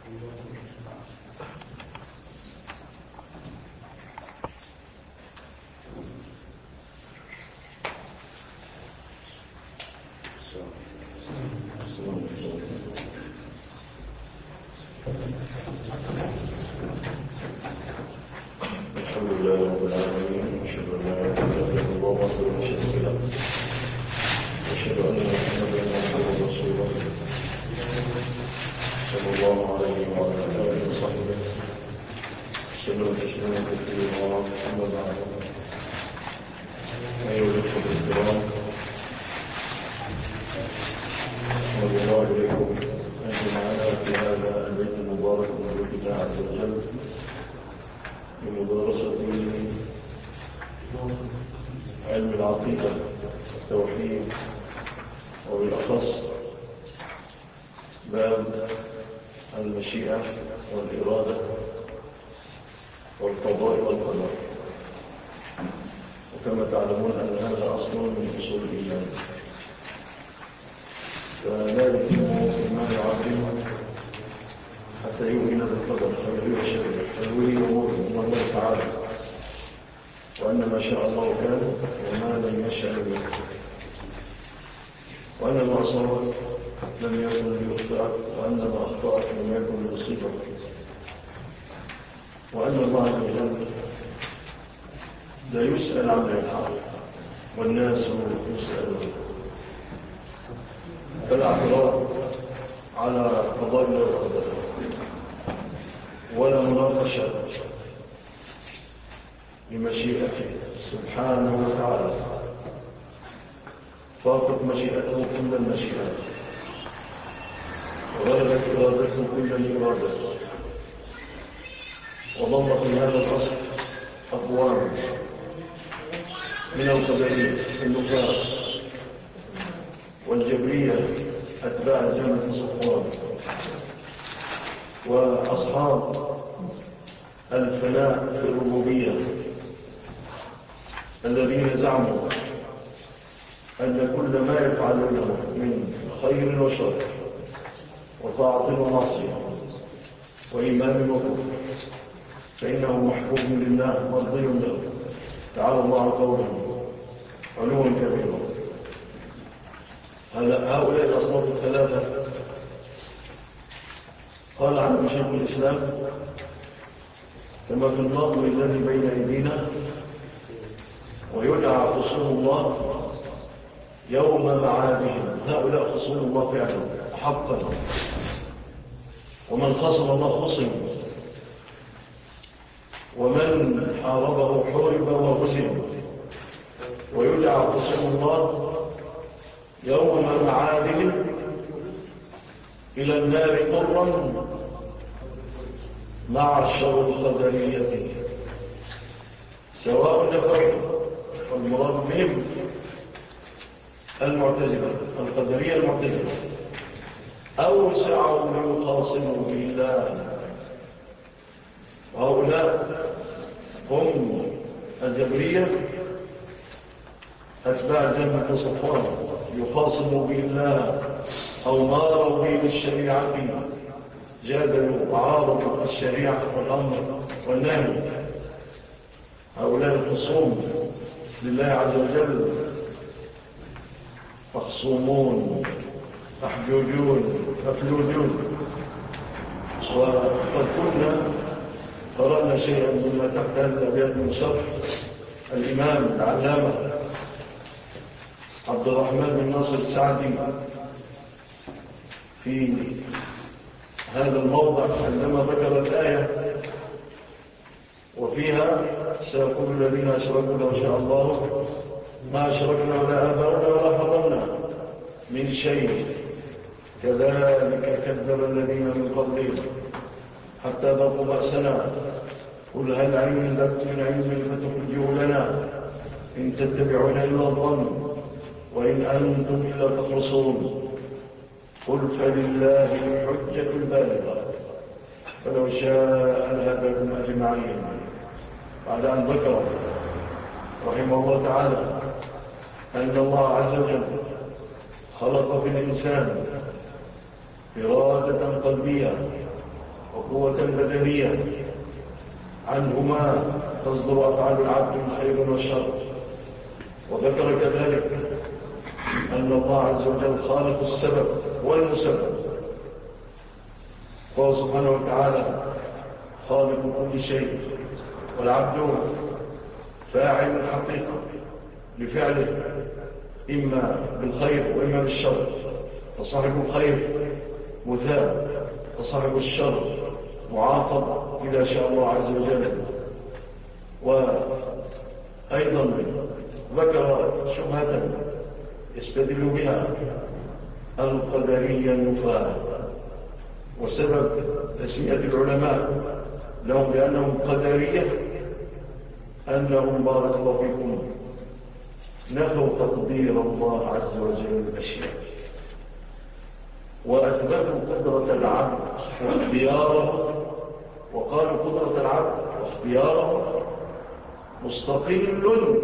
الحمد لله رب العالمين، أشهد أن لا إله إلا الله وحده لا شريك له، وأشهد أن محمدا عبده ورسوله صلى الله عليه وعلى آله وصحبه وسلم تسليما كثيرا. أما بعد، أيها الأخوة الكرام، أحمد الله إليكم أن جمعنا في هذا البيت المبارك من بيت الله عز وجل بمدارسة علم العقيدة والتوحيد، وبالأخص باب المشيئة والإرادة والقضاء والقدر. وكما تعلمون أن هذا أصل من أصول الإيمان، فلا يتم إيمان العبد حتى يؤمن بالقدر خيره وشره، فيولي أمور من الله تعالى، وأن ما شاء الله كان وما لم يشاء لم يكن، وأن ما أصابك لم يكن ليخطئك، وأن ما أخطأك لم يكن ليصيبك، وأن الله عز وجل لا يسأل عما يفعل والناس يسألون. فلا اعتراض على قضاء الله وقدره، ولا مناقشة لمشيئته سبحانه وتعالى، فاقت مشيئته كل المشيئات، وغلبت إرادته كل الإرادات، وضم في هذا الأصل أقوام من القدرية النفاق والجبرية أتباع جامعة صفوان، وأصحاب الفناء في الربوبية الذين زعموا أن كل ما يفعلونه من خير وشر وطاعة ومعصية وإيمان وكفر فإنه محبوب لله مرضي له تعالى الله عن قوله علوا كبيرا. هؤلاء الأصناف الثلاثة قال عنه شيخ الإسلام كما في الناظر الذي بين أيدينا: ويدعى خصوم الله يوم معادهم. هؤلاء خصوم الله فعلا حقا، ومن خصم الله خصم، ومن حاربه حورب وغزم. ويدعى خصوم الله يوم معادهم إلى النار طرا مع شر القدرية سواء نفروا. والمراد بهم المعتزلة القدرية المعتزلة، أو سعوا ليخاصموا بالله. وهؤلاء هم الجبرية أتباع جامعة صفوان، يخاصموا بالله أو ماروا به بالشريعة، جادلوا وعارضوا الشريعة والأمر والنهي. هؤلاء الخصوم لله عز وجل مخصومون محجوجون مفلوجون. وقد كنا قرأنا شيئا مما تحت هذه الأبيات من شرح الإمام العلامة عبد الرحمن بن ناصر السعدي في هذا الموضع عندما ذكر الآية وفيها: سيقول الذين أشركوا لو شاء الله ما أشركنا ولا آباؤنا ولا حرمنا من شيء كذلك كذب الذين من قبلهم حتى ذاقوا بأسنا قل هل عندكم من علم فتخرجوه لنا إن تتبعون إلا الظن وإن أنتم إلا تخرصون قل فلله الحجة البالغة فلو شاء لهداكم أجمعين. بعد أن ذكر رحمه الله تعالى أن الله عز وجل خلق في الإنسان إرادة قلبية وقوة بدنية، عنهما تصدر أفعال العبد من خير وشر. وذكر كذلك أن الله عز وجل خالق السبب والمسبب، قال سبحانه وتعالى خالق كل شيء، والعبد فاعل الحقيقة لفعله إما بالخير وإما بالشر، فصاحب الخير مثاب وصاحب الشر معاقب إذا شاء الله عز وجل. وأيضا ذكر شبهة يستدل بها القدرية النفاة، وسبب تسمية العلماء لهم بأنهم قدرية أنهم بارك الله فيكم نفوا تقدير الله عز وجل الأشياء، وأثبتوا قدرة العبد واختياره، وقالوا قدرة العبد واختياره مستقل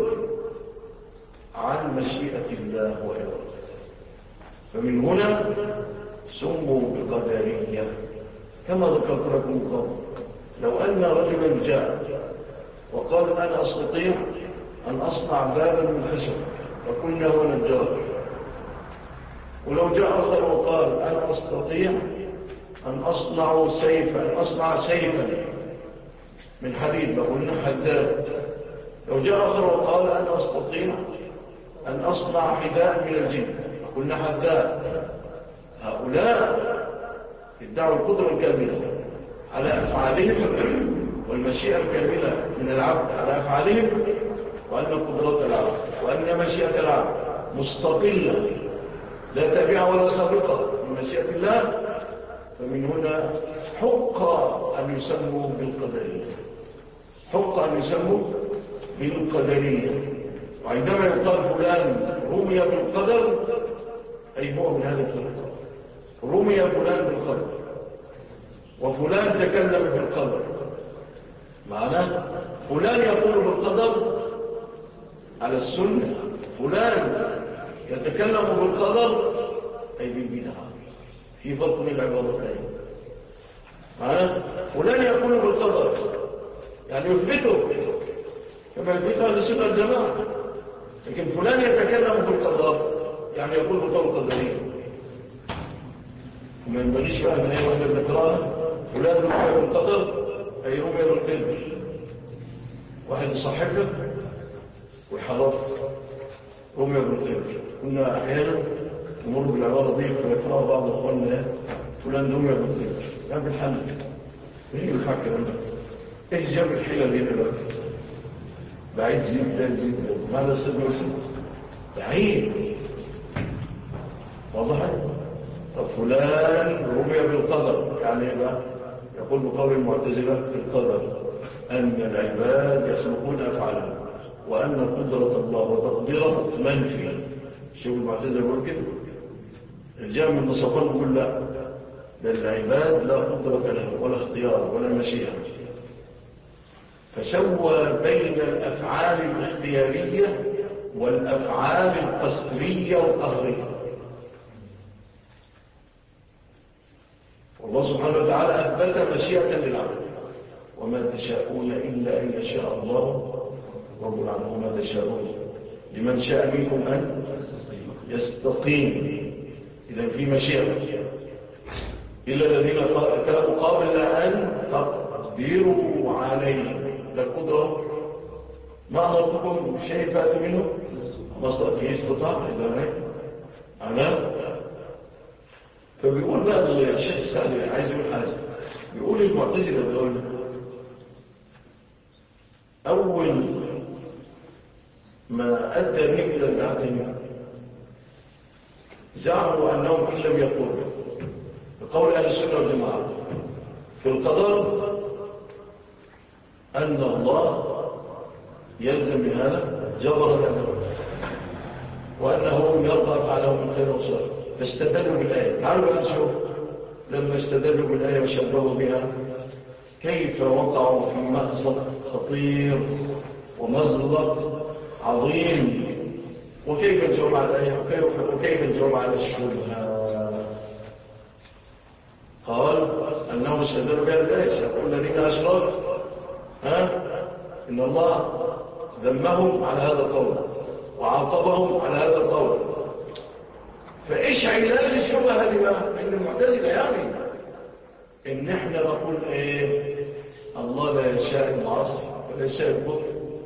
عن مشيئة الله وإرادته، فمن هنا سموا بقدرية. كما ذكرت لكم قبل، لو أن رجلا جاء وقال أنا أستطيع أن أصنع بابا من خشب وكنا هو نجار، ولو جاء آخر وقال أنا أستطيع أن أصنع سيفا من حديد وقلنا حداد، لو جاء آخر وقال أنا أستطيع أن أصنع حذاء من الجلد وقلنا حداد، هؤلاء ادعوا القدرة الكاملة على أفعالهم والمشيئة الكاملة من العبد على أفعالهم، وأن قدرة العبد وأن مشيئة العبد مستقلة لا تابعة ولا سابقة من مشيئة الله، فمن هنا حق أن يسموا بالقدرية، حق أن يسموا بالقدرية. وعندما يقال فلان رمي بالقدر أي هو من هذا الفرق، رمي فلان بالقدر وفلان تكلم في القدر، معناه فلان يقول بالقدر على السنة، فلان يتكلم بالقدر أي بالبدعة في بطن العبادتين، معناه فلان يقول بالقدر يعني يثبته كما يثبتها لسنة الجماعة، لكن فلان يتكلم بالقدر يعني يقول بقول قدرية، وما ينبغيش بقى من أي واحدة بنقراها فلان رمي بالقدر أي رمي بالقدر، واحد يصحفك ويحرفك رمي بالقدر. كنا أحيانا نمر بالعبارة دي فيقرأها بعض أخواننا فلان رمي بالقدر، لا بالحمد مين يلحق الكلام ده؟ إيش جاب الحيلة دي دلوقتي؟ بعيد جدا ماذا استدعوه؟ بعيد واضح؟ طب فلان رمي بالقدر يعني يقول بقول المعتزلة في القدر أن العباد يخلقون أفعالهم وأن قدرة الله وتقديره منفي. شوف المعتزلة يقول كده، الجامع النصفان يقول لا، للعباد لا قدرة لهم ولا اختيار ولا مشيئة، فسوى بين الأفعال الاختيارية والأفعال القسرية والقهرية. والله سبحانه وتعالى أثبت مشيئة للعبد، وما تشاءون إلا أن يشاء الله رب العالمين. وما تشاءون لمن شاء منكم أن يستقيم، إذا في مشيئة إلا الذين كانوا قابل أن تقدروا عليه للقدرة ما أمرتكم شيء فات منه مصدر فيه استطاع إذا أنا. فبيقول بقى الشيخ السعدي عايز يقول حاجة، بيقول المعتزلة بيقول أول ما أدى بهم إلى الباطل زعموا أنهم إن لم يقولوا بقول أهل السنة والجماعة في القدر أن الله يلزم من هذا جبر الأمر وأنه يرضى أفعاله من خير وشر، فاستدلوا بالآية. تعالوا بقى نشوف لما استدلوا بالآية وشبهوا بها كيف وقعوا في مأزق خطير ومزلق عظيم، وكيف الجواب على الآية وكيف الجواب على الشبهة. قال أنه استدل بها الآية سيقول الذين أشركوا إن الله ذمهم على هذا القول وعاقبهم على هذا القول. فإيش علاج الشبهة هذه بقى؟ إن المعتزلة يعني إن إحنا نقول إيه؟ الله لا يشاء المعاصي ولا يشاء الكفر.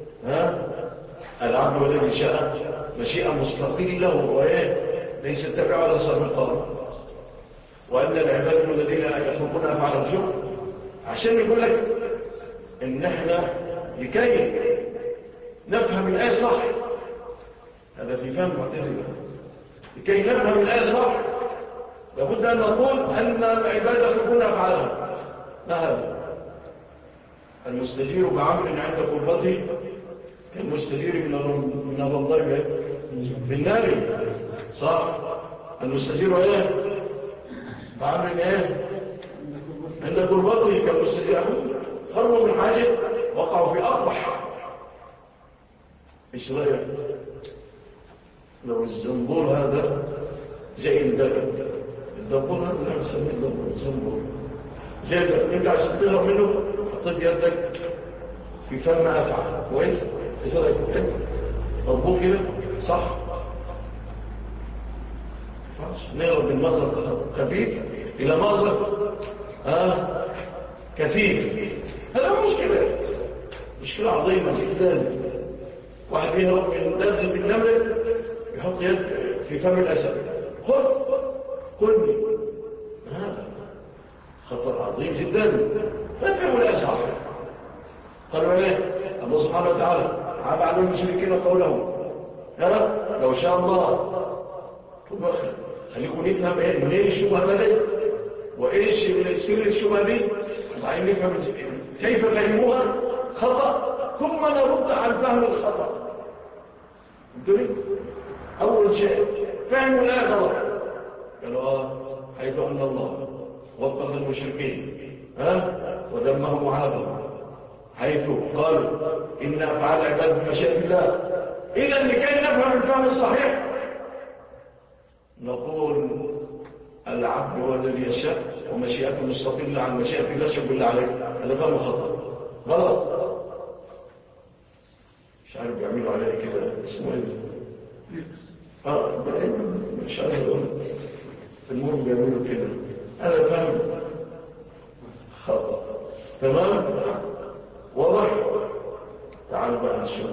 العبد والذي شاء مشيئة مستقلة وإيه؟ ليس تبع ولا سابقة. وأن العباد الذين يخلقون أفعال الجبر عشان يقول لك إن إحنا لكي نفهم الآية صح، هذا في فهم المعتزلة، لكي نفهم الآية صح لابد أن نقول أن العباد يخلقون أفعالهم. ما هذا؟ المستجير بعمر عند قربته كالمستجير من الرمضان بالنار، صح؟ المستجير ايه؟ بعمر ايه؟ عند قربته كالمستجير خرموا من حاجة وقعوا في أقبح. ايش رأيك؟ لو الزنبور هذا جاي البلد، الزنبور هذا لا نسميه الزنبور جاي البلد، انت عشان تهرب منه حطيت يدك في فم أفعى كويس؟ ايش رأيك؟ مضبوط كده؟ صح؟ نهرب من مصدر خفيف إلى مصدر كثير. هذا مشكلة، مشكلة عظيمة جدا. واحد يهرب من لذة النمل يحط يد في فم الأسد، خذ كلني، هذا خطر عظيم جدا. ففهموا الأسعى قالوا ايه؟ الله سبحانه وتعالى عاب على المشركين قولهم لو شاء الله. خليكم نفهم ايه منين الشبهه بدات وايش سر الشبهه دي، وبعدين نفهم كيف فهموها خطا ثم نرد عن فهم الخطا. اول شيء فهموا الايه غلط، قالوا حيث ان الله وقف المشركين ودمهم وعابهم، حيث قالوا إن أفعال العباد بمشيئة الله. إذا لكي نفهم الفهم الصحيح نقول العبد هو الذي يشاء ومشيئته مستقلة عن مشيئة الله شب الله عليه. هذا فهم خطأ غلط. مش عارف بيعملوا عليه كده اسمه ايه؟ مش عارف اقول المهم بيعملوا كده. هذا فهم خطأ. تمام؟ واضح؟ تعالوا بقى نشوف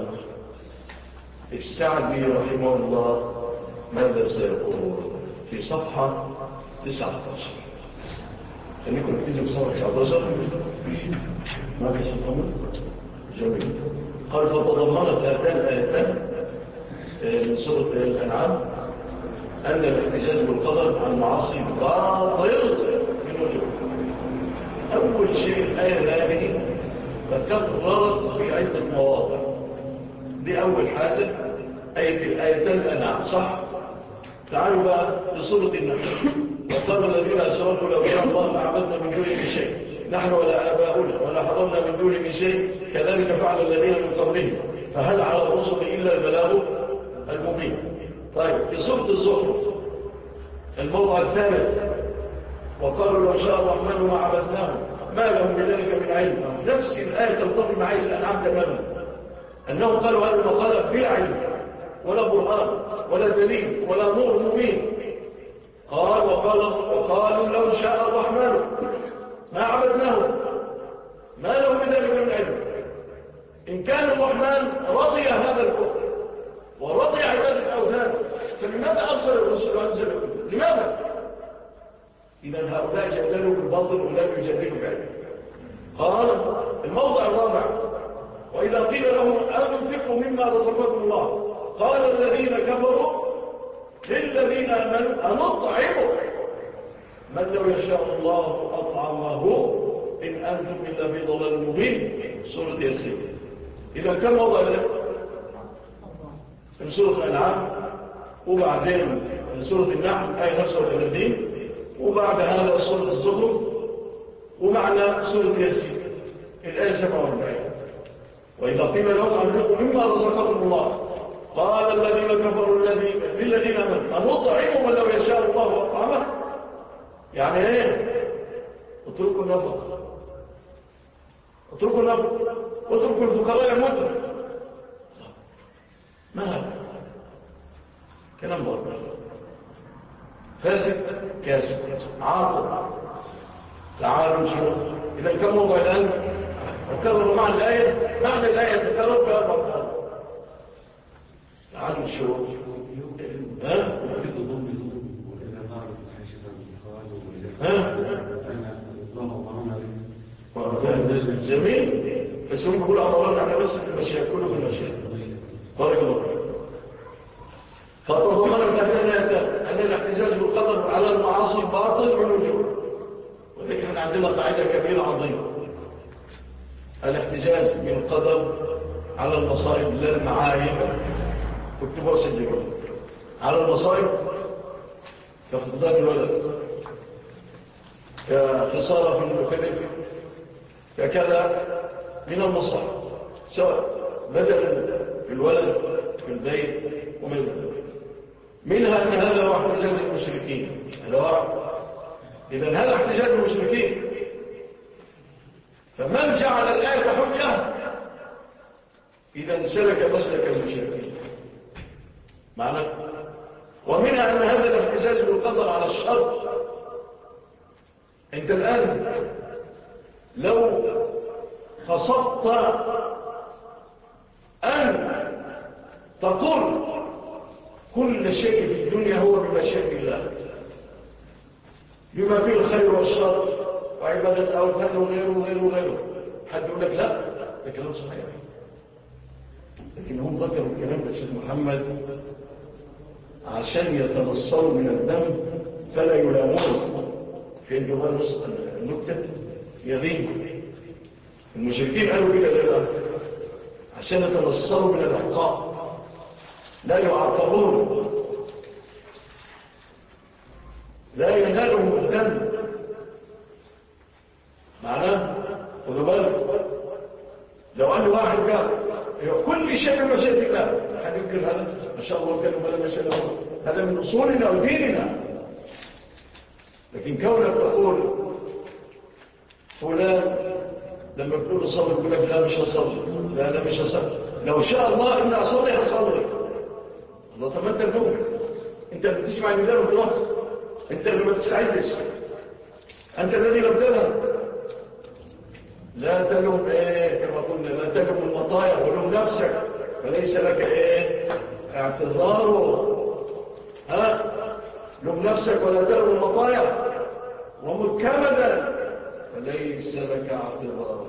السعدي رحمه الله ماذا سيقول في صفحة 19. خليكم نكتزم صفحة 19 ما في صفحة جميل. قال فتضمنت هاتان الآيتان من سورة الأنعام أن الاحتجاج بالقدر عن المعاصي باطل من وجوه. أول شيء الآية هذه فكررت في عدة مواضع. دي أول حاجة آيتان الأنعام، صح؟ تعالوا بقى لسورة النحل. وقال الذين أشركوا لو شاء الله ما عبدنا من دونه شيء نحن ولا آباؤنا ولا حضرنا من دونه شيء كذلك فعل الذين من قبلهم فهل على الرسل إلا البلاغ المبين. طيب في سورة الزخرف الموضع الثالث وقالوا لو شاء الرحمن ما عبدناهم ما لهم بذلك من علم. نفس الآية تلتقي مع آية الأنعام تماما، أنهم قالوا هذا المقالة بلا علم ولا برهان ولا دليل ولا نور مبين. وقالوا لو شاء الرحمن ما عبدناهم ما لهم بذلك من علم. إن كان الرحمن رضي هذا الكفر ورضي عبادة الأوثان فلماذا أرسل الرسل وأنزل الكتب؟ لماذا؟ إذا هؤلاء جدلوا بالباطل ولم يجدلوا بعلم. قال الموضع الرابع وإذا قيل لهم أنفقوا مما رزقكم الله قال الذين كفروا للذين آمنوا أنطعموا من لو يشاء الله أطعمه إن أنتم إلا في ضلال مبين. سورة ياسين. إذا كم موضع ذلك؟ في سورة الأنعام وبعدين سورة النحل آية 35 وبعد هذا سورة الزخرف ومعنى سورة ياسين الآية 47. وإذا قيل لهم أنفقوا مما رزقكم الله قال الذين كفروا للذين آمنوا أنطعموا من لو يشاء الله أطعمه. يعني إيه؟ قلت اتركوا النفقة، اتركوا النفقة، اتركوا الفقراء يموتوا. ما هذا كلام باطل فاسد كاسد عاطل. تعالوا نشوف إذا كم موضوع الآن تكرر مع الآية، معنى الآية تكرر في أربع مرات. تعالوا نشوف جميل. بس هم بيقولوا أمران على بس المشاكل كله من المشاكل. بارك الله فيك. فتضمنت أن الاحتجاج بالقدر على المعاصي باطل من وجوه، ولكن عندنا قاعدة كبيرة عظيمة: الاحتجاج بالقدر على المصائب لا المعايب. اكتبوا وسجلوا على المصائب كفقدان الولد، كخسارة في المكلف، ككذا من المصائب، سواء بدل في الولد في البيت وما إلى ذلك. منها أن هذا هو احتجاج المشركين. إذن هذا احتجاج المشركين، فمن جعل الآية حجة إذن سلك مسلك المشركين معنى. ومنها أن هذا الاحتجاج بالقدر على الشر. أنت الآن لو قصدت أن تقول كل شيء في الدنيا هو بمشيئة الله، بما فيه الخير والشر وعبادة الأوثان وغيره، حد يقول لك لا، ده كلام صحيح. لكن هم ذكروا الكلام ده الشيخ محمد عشان يتنصروا من الدم فلا يلامون في انتظار النكتة يغيب. المشركين قالوا كده لا، عشان يتنصروا من العقاب لا يعاقبون، لا ينالهم الدم. معناه خذوا بالك، لو أن واحد قال كل شيء من مشيئة الله، حد يمكن هذا ما شاء الله كانوا بلا مشيئة الله، هذا من أصولنا وديننا. لكن كونك تقول فلان لما تقول صلي يقول لك لا مش هصلي، لا مش هصلي، لو شاء الله إن أصلي هصلي. الله طب أنت الجمع، أنت اللي بتسمع النداء وخلاص، أنت اللي ما تستعدش، أنت الذي لم تذهب. لا تلوم كما قلنا، لا تلوم المطايا ولوم نفسك، فليس لك اعتذار. لوم نفسك ولا تلوم المطايا ومكمدا فليس لك اعتذار.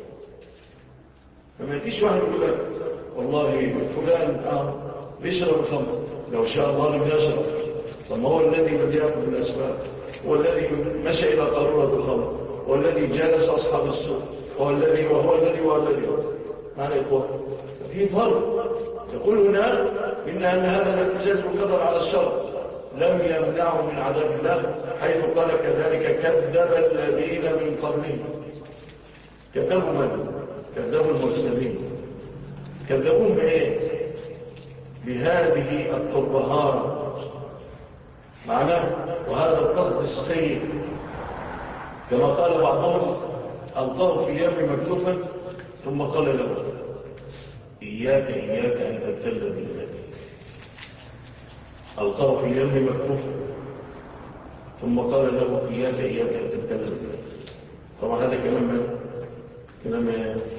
فما يجيش واحد يقول لك والله فلان بيشرب الخمر، لو شاء الله لم يشرب. طب هو الذي لم يأخذ بالأسباب، هو الذي مشى إلى قارورة الخمر، هو الذي جالس أصحاب السوق، وهو الذي معنى إخوة في فرق. يقول هنا إن هذا الاحتجاج بالقدر على الشر لم يمنعه من عذاب الله، حيث قال كذلك كذب الذين من قبلهم. كذبوا من؟ كذبوا المرسلين. كذبون بإيه؟ بهذه التربهات معناه، وهذا القصد السيء كما قال بعضهم ألقاه في اليم مكتوفا ثم قال له إياك أن تبتل بالله. ألقاه في اليم مكتوفا ثم قال له إياك أن تبتل بالله. طبعا هذا كلام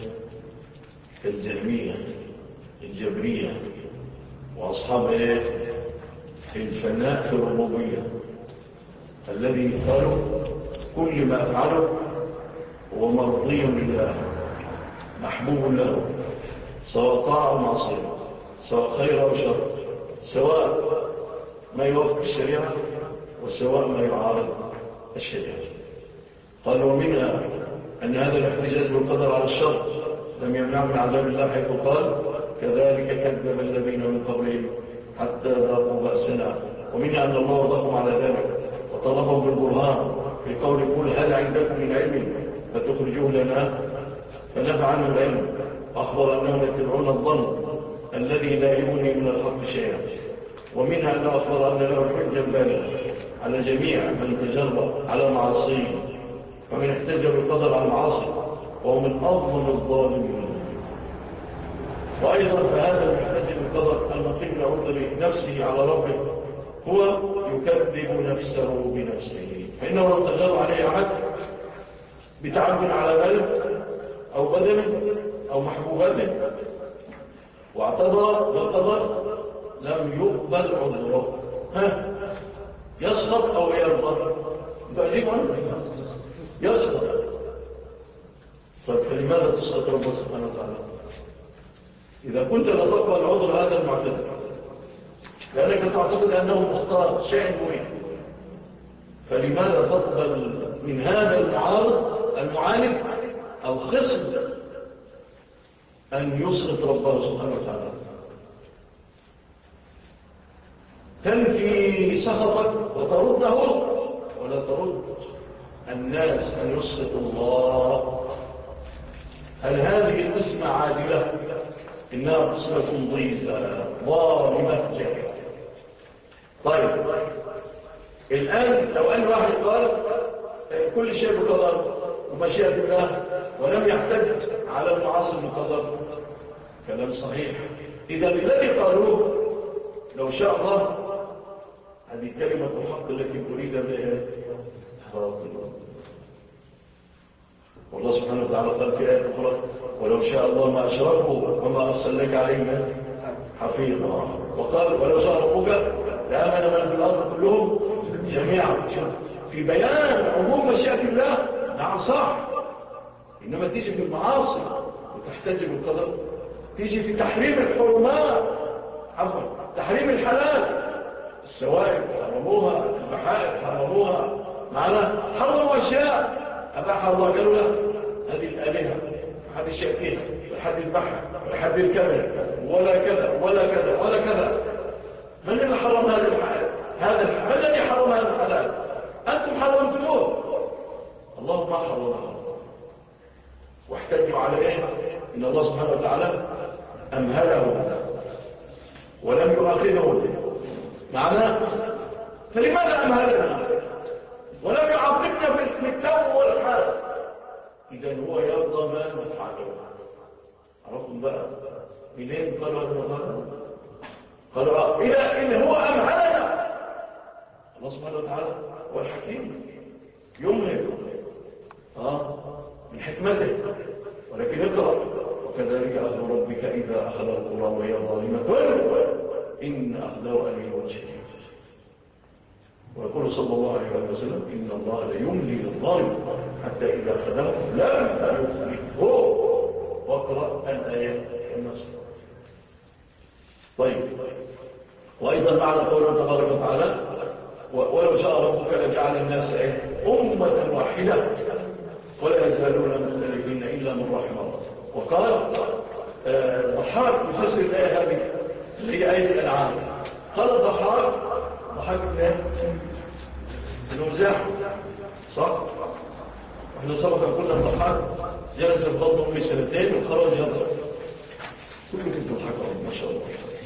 الجهمية الجبرية وأصحاب الفناء في الربوبية، الذي قالوا كل ما أفعله هو مرضي لله محبوب له، سواء طاعة أو معصية، سواء خير أو شر، سواء ما يوافق الشريعة وسواء ما يعارض الشريعة. قال ومنها أن هذا الاحتجاج بالقدر على الشر لم يمنع من عذاب الله، حيث قال كذلك كذب الذين من قبلهم حتى ذاقوا بأسنا. ومنها أن الله وضعهم على ذلك وطلبهم بالبرهان في قول قل هل عندكم من علم فتخرجوه لنا فنفع عنه العلم، أخبر أنهم يتبعون الظن الذي لا يغني من الحق شيئا. ومنها أنه أخبر أن له حجة بالغة على جميع من تجرب على معاصيه، ومن احتج بالقدر على المعاصي وهو من أظلم الظالمين. وأيضا فهذا المحتج بالقدر المقيم لعذر نفسه على ربه هو يكذب نفسه بنفسه، فإنه لو تجرى عليه أحد بتعب على مال أو بدن أو محبوبات واعتذر بالقدر لم يقبل عذره. يسقط أو يرضى؟ تعجب عنه يسقط. فلماذا تسقط ربك سبحانه وتعالى إذا كنت لا تقبل عذر هذا المعتذر؟ لأنك تعتقد أنه مختار شيء مهم. فلماذا تقبل من هذا المعاند الخصم أن يسقط ربه سبحانه وتعالى؟ تنفي سخطك وترده ولا ترد الناس أن يسخط الله. هل هذه القسمة عادلة؟ إنها قسمة ضيزة ظالمة جاهلة. طيب الآن لو أن واحد قال كل شيء بقدر ومشيئة الله ولم يحتج على المعاصي بالقدر، كلام صحيح. إذا الذي قالوه لو شاء الله، هذه كلمة الحق التي أريد بها باطل. والله سبحانه وتعالى قال في آية أخرى ولو شاء الله ما أشركوا وما أرسلناك عليهم حفيظا. وقال ولو شاء ربك لآمن من في الأرض كلهم جميعا. في بيان عموم مشيئة الله نعم صح، إنما تيجي في المعاصي وتحتج بالقدر، تيجي في تحريم الحرمات، عفوا تحريم الحلال، السوائل حرموها، البحائر حرموها، معنا حرموا أشياء أباح الله قالوا له هذه الآلهة حد الشاكين حد البحر حد الكذا ولا كذا ولا كذا ولا كذا. من الذي حرم هذا الحلال؟ من الذي حرم هذا الحلال؟ أنتم حرمتموه، الله ما حرمه. واحتجوا على إيه؟ إن الله سبحانه وتعالى أمهله ولم يؤاخذه معناه. فلماذا أمهلنا ولم يعاقبنا في التوبة والحال؟ إذن هو يرضى ما نفعله. عرفتم بقى منين قالوا المغانا؟ قالوا إذا هو أمهلنا. الله سبحانه وتعالى هو الحكيم يمهل من حكمته، ولكن اقرأ وكذلك أخذ ربك إذا أخذ القرى وهي ظالمة إن أخذه أليم شديد. ويقول صلى الله عليه وسلم إن الله لا يملي للظالم حتى إذا أخذه لم يفلته. واقرأ الآية النصر. طيب وأيضا معنى قوله تبارك وتعالى ولو شاء ربك لجعل الناس أمة واحدة ولا يزالون مختلفين إلا من رحم الله. وقال ضحاك يفسر الآية هذه هي آية الأنعام. قال ضحاك المزاح صح؟ احنا سبق قلنا الضحاك جلس في بطن أمي سنتين وخرج يضرب. كله كنت الضحاك ما شاء الله.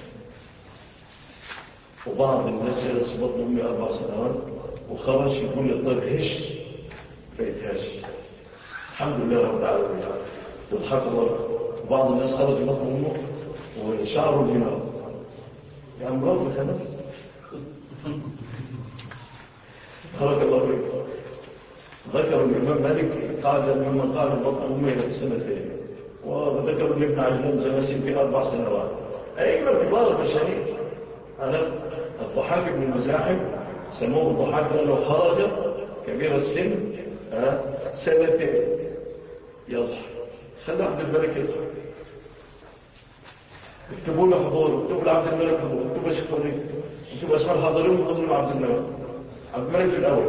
وبعض الناس جلس في بطن أمي 4 سنوات وخرج يقول للطيب هش فيتهش. الحمد لله رب العالمين تضحك الله. وبعض الناس خرج في بطن أمه وشعره بنار يا أمراض بخمس. بارك الله فيك. ذكر الإمام مالك قعد ممن قعد بطن أمه إلى 2 سنين، وذكر ابن عجلان جلس يمكن 4 سنوات. أئمة كبار المشاهير الضحاك بن المزاحم سموه الضحاك لأنه خرج كبير السن 2 سنين يضحك. خلى عبد الملك يضحك. اكتبوا له حضور، اكتبوا لعبد الملك حضور، اكتبوا شيخ وليد، اكتبوا اسماء الحاضرين وحضور عبد الملك. عبد الملك في الأول.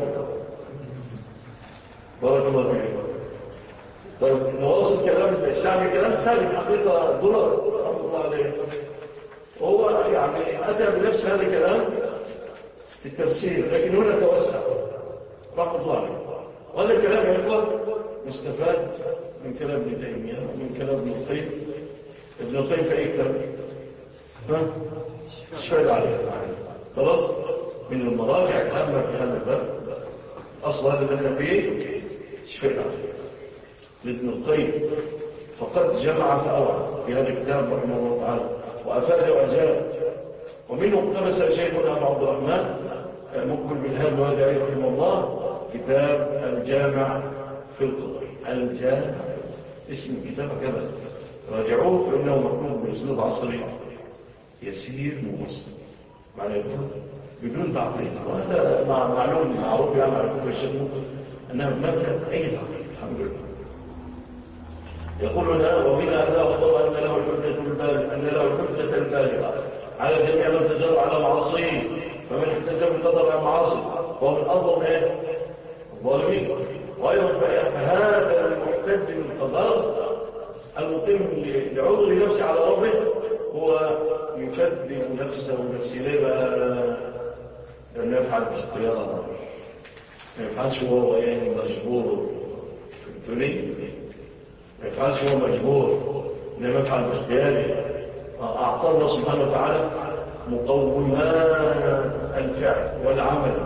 بارك الله فيك. طيب نواصل كلام الإسلامي كلام سالم حقيقة ضرر رحمه الله عليه. وهو يعني أتى بنفس هذا الكلام في التفسير، لكن هنا توسع رحمه الله عليه. وهذا الكلام يقول مستفاد من كلام ابن تيمية ومن كلام ابن القيم. ابن القيم في أي كتاب؟ شفاء عليه خلاص من المراجع الهامة في هذا الباب. أصل هذا النبي شفيع لابن القيم، فقد جمع فأوعى في هذا الكتاب رحمه الله تعالى وأفاد وأجاب. ومنه اقتبس شيخنا أبو عبد الرحمن مقبل بالهاب الوادعي رحمه الله كتاب الجامع في القدر. الجامع اسم الكتاب كذا، راجعوه فإنه مكتوب بأسلوب عصري يسير مبسط معنى يكون بدون تعقيد، وهذا معلوم معروف يعني على كل الشيخ ممكن أنه ما كان أي تعقيد الحمد لله. يقول هنا ومن هذا وطبعا أن له الحجة البالغة على جميع من تجرع على معصيه، فمن احتج بالقدر على معاصي وهو من أظلم الظالمين. وأيضا فهذا المحتج بالقدر المقيم لعذر نفسه على ربه هو يكذب نفسه ونفسه ليه بقى؟ لأنه يفعل باختيار، ما يفعلش هو مجبور في الدنيا، ما يفعلش هو مجبور، إنما يفعل باختياره. أعطى الله سبحانه وتعالى مقومات الفعل والعمل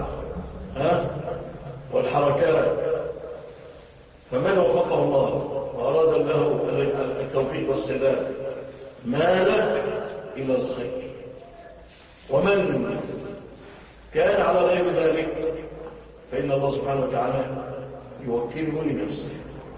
والحركات، فمن وفقه الله وأراد له التوفيق والسداد مال إلى الخير، ومن كان على غير ذلك فإن الله سبحانه وتعالى يوكله لنفسه.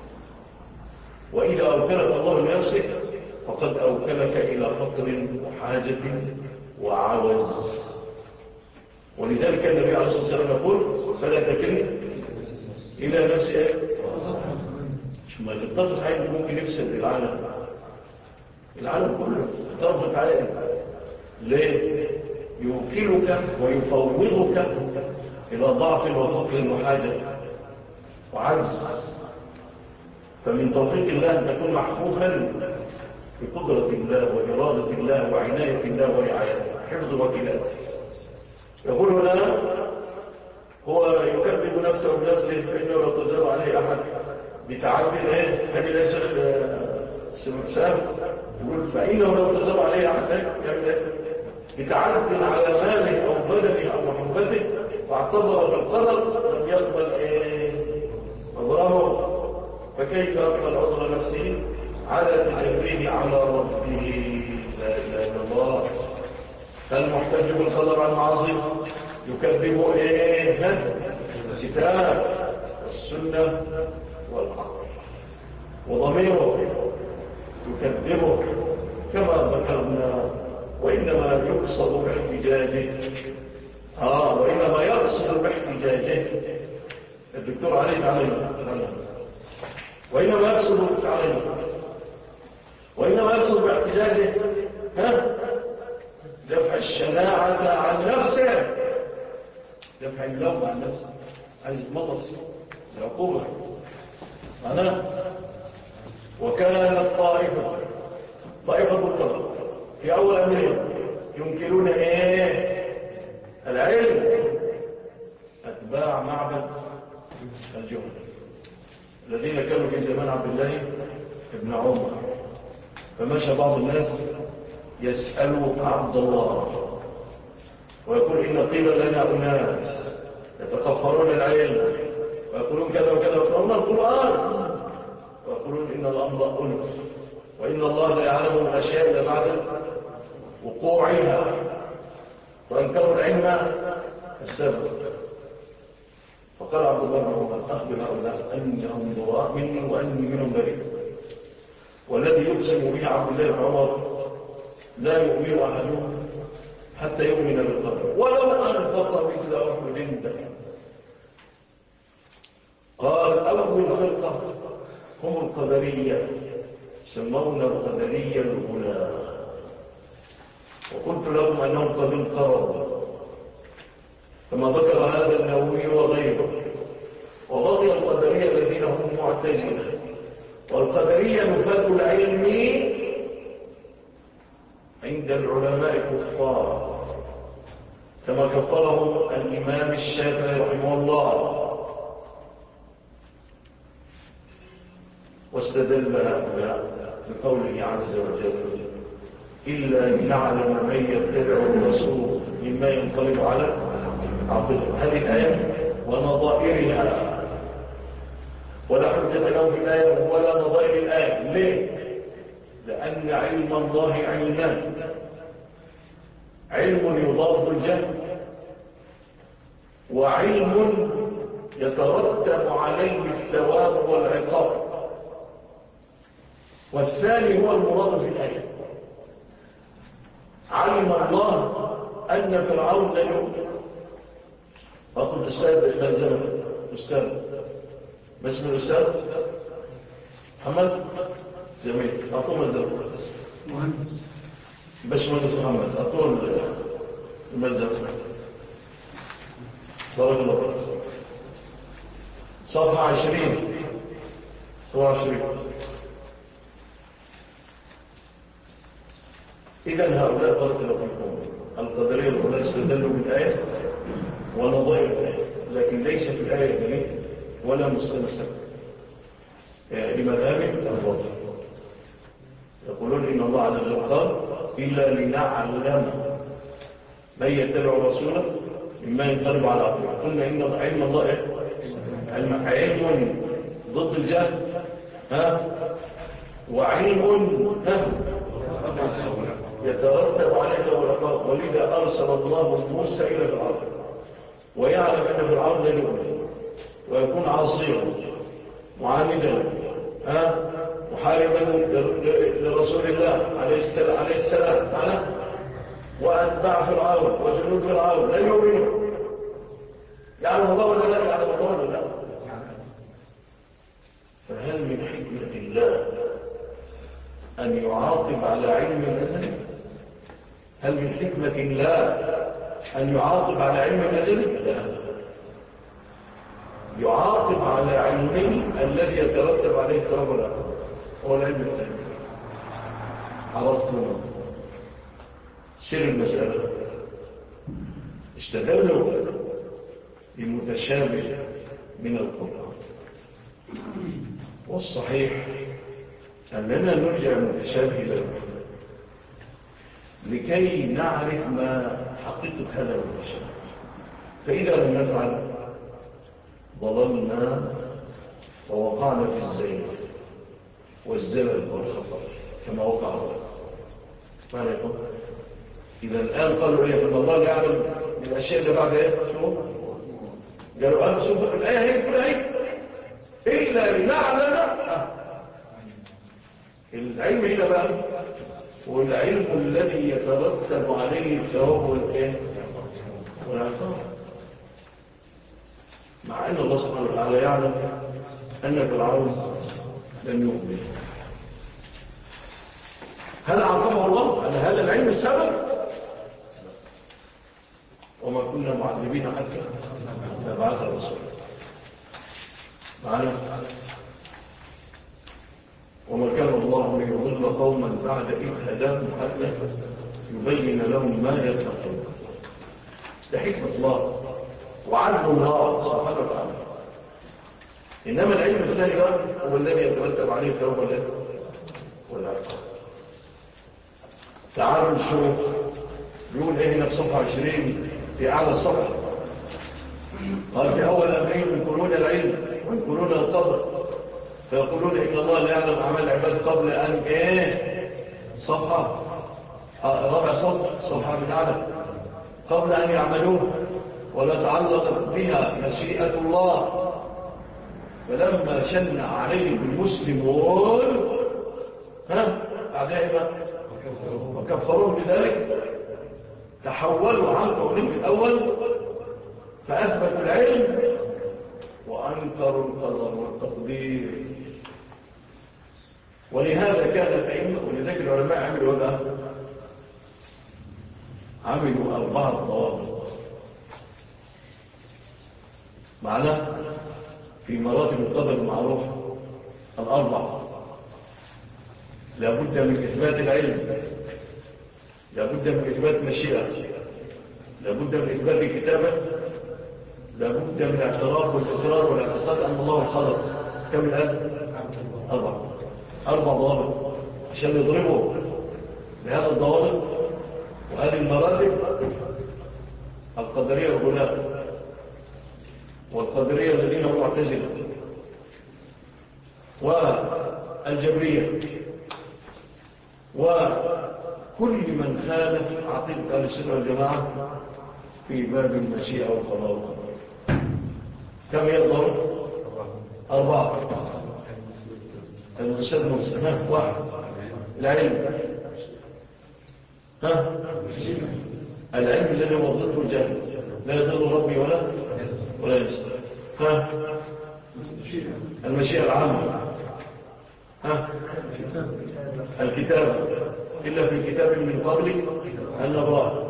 وإذا أوكلك الله لنفسك فقد أوكلك إلى فقر وحاجة وعوز. ولذلك النبي عليه الصلاة والسلام يقول فلا تكلني إلى نفسك. ما في الطرف عين ممكن يفسد العالم كله طرف عين. ليه؟ يوكلك ويفوضك إلى ضعف وفقر وحاجة وعجز. فمن توفيق الله أن تكون محفوفا بقدرة الله وإرادة الله وعناية الله ورعايته حفظ وكلاته. يقول هنا هو يكذب نفسه بنفسه فإنه لا تجرى عليه أحد بتعدي هذه الأشياء السمسام يقول فإنه لو تجرى عليه أحد بتعدي على ماله أو بدنه أو محبته واعتبر بالقدر لم يقبل عذره، فكيف يقبل عذر نفسه على تجريه على ربه؟ لا إله إلا الله. فالمحتج بالقدر عن معاصي يكذبه الكتاب والسنة والعقل، وضميره يكذبه كما ذكرنا. وإنما يقصد باحتجاجه وإنما يقصد باحتجاجه الدكتور علينا وإنما يقصد علينا وإنما يقصد باحتجاجه دفع الشناعة عن نفسه، دفع اللوم عن نفسه، عايز مطص العقوبة معناه. وكانت طائفة القدر في أول أمرهم ينكرون العلم، أتباع معبد الجهل الذين كانوا في زمان عبد الله بن عمر. فمشى بعض الناس يسألوا عبد الله ويقول إن قيل لنا أناس يتكفرون العلم ويقولون كذا وكذا ويقولون القرآن ويقولون إن الأمر أنف وإن الله لا يعلم الأشياء إلا بعد وقوعها، وأنكروا العلم السبب. فقال عبد الله بن عمر أخبر هؤلاء أنهم براء مني وأني منهم بريء. والذي يقسم به عبد الله بن عمر لا يؤمن أحدهم حتى يؤمن بالقدر ولو أنفق مثل أحد ذهبا. قال أول فرقة هم القدرية سمونا القدرية الأولى، وقلت لهم أنهم قد انقرضوا كما ذكر هذا النووي وغيره. وبقي القدرية الذين هم معتزلة، والقدرية نفاة العلم عند العلماء كفار كما كفرهم الإمام الشافعي رحمه الله. واستدل هؤلاء بقوله عز وجل إلا أن نعلم من يتبع الرسول مما ينقلب على عقله. هذه الآية ونظائرها ولا حجة لهم في الآية ولا نظائر الآية. ليه؟ لأن علم الله علمان: علم يضاد الجهل، وعلم يترتب عليه الثواب والعقاب، والثاني هو المراد في الآية. علم الله أن فرعون لا يؤمن. أقول أستاذ زمن أستاذ، ما اسم الأستاذ؟ محمد جميل. أقول الزمن مهندس بس مهندس محمد. أقول الملزم. بارك الله. صفحة 20 إذن هؤلاء بارك الله فيكم القدرية الأولى استدلوا بالآية ونظائر الآية، لكن ليس في الآية دليل ولا مستمسك لمذهب الباطل. يقولون إن الله عز وجل قال: إلا لنعلم من يتبع رسوله مما ينقلب على عقله. قلنا إن علم الله علم ضد الجهل، وعلم يترتب عليه العقاب. ولذا أرسل الله موسى إلى فرعون ويعلم أن فرعون لا يؤمن ويكون عصيا معاندا محاربا لرسول الله عليه السلام وأتباع فرعون وجنود فرعون لا يؤمنون. يعلم الله ولا لا؟ يعلم الله ولا لا؟ فهل من حكمة الله أن يعاقب على علم الأزل؟ هل من حكمة الله أن يعاقب على علم الأزل؟ لا، يعاقب على علمه الذي يترتب عليه الثواب والعقاب، هو العلم الثاني. عرفتم سر المسألة؟ استدلوا بمتشابه من القرآن، والصحيح أننا نرجع المتشابه إلى القرآن لكي نعرف ما حقيقة هذا المتشابه. فإذا لم نفعل ضللنا ووقعنا في الزيغ والزلل والخطر كما وقع الله. ما نقول إذا الآن قالوا إيه؟ أن الله يعلم الأشياء اللي بعد إيه؟ شو؟ قالوا أنا شوف الآية هي كلها هي إلا لنعلم. العلم هنا بقى هو العلم الذي يترتب عليه الثواب والعقاب، مع أن الله سبحانه وتعالى يعلم أن فرعون لن يؤمن. هل عاقبه الله على هذا العلم السبب؟ وما كنا معذبين حتى نبعث الرسول معنا. وما كان الله ليضل قوما بعد إذ هداهم حتى يبين لهم ما يتقون. ده حكمة الله وعدل الله سبحانه وتعالى. إنما العلم الثاني بقى هو الذي يترتب عليه الثواب والعقاب. تعالوا نشوف بيقول ايه هنا في صفحة 20 في أعلى الصفحة. قال: في أول أمرين ينكرون العلم وينكرون القدر، فيقولون إن الله لا يعلم أعمال العباد قبل أن صفحة ربع صفحة من أعلى قبل أن يعملوه، ولا تعلق بها مشيئة الله. فلما شن عليهم المسلمون بعدها وكفرون بذلك تحولوا عن قولهم الأول فأثبتوا العلم وأنكروا القدر والتقدير. ولهذا كان الأئمة ولذلك العلماء عملوا بقى عملوا 4 ضوابط معناه في مراتب القدر المعروفة 4. لابد من إثبات العلم، لابد من إثبات مشيئة، لابد من إثبات الكتابة، لابد من الاعتراف والإصرار والاعتقاد أن الله خلق. كم الآن؟ 4 ضوابط عشان يضربوا بهذا الضوابط وهذه المراتب القدرية الغلاة والقدرية الذين هم معتزلة والجبرية وكل من خالف عقيدة أهل السنة والجماعة في باب المشيئة والقضاء والقدر. كم يظهر؟ 4. المسلم واحد. العلم العلم الذي هو ضد الجهل لا يضل ربي ولا ينسى. المشيئة العامة الكتاب إلا في كتاب من قبل أن نبراه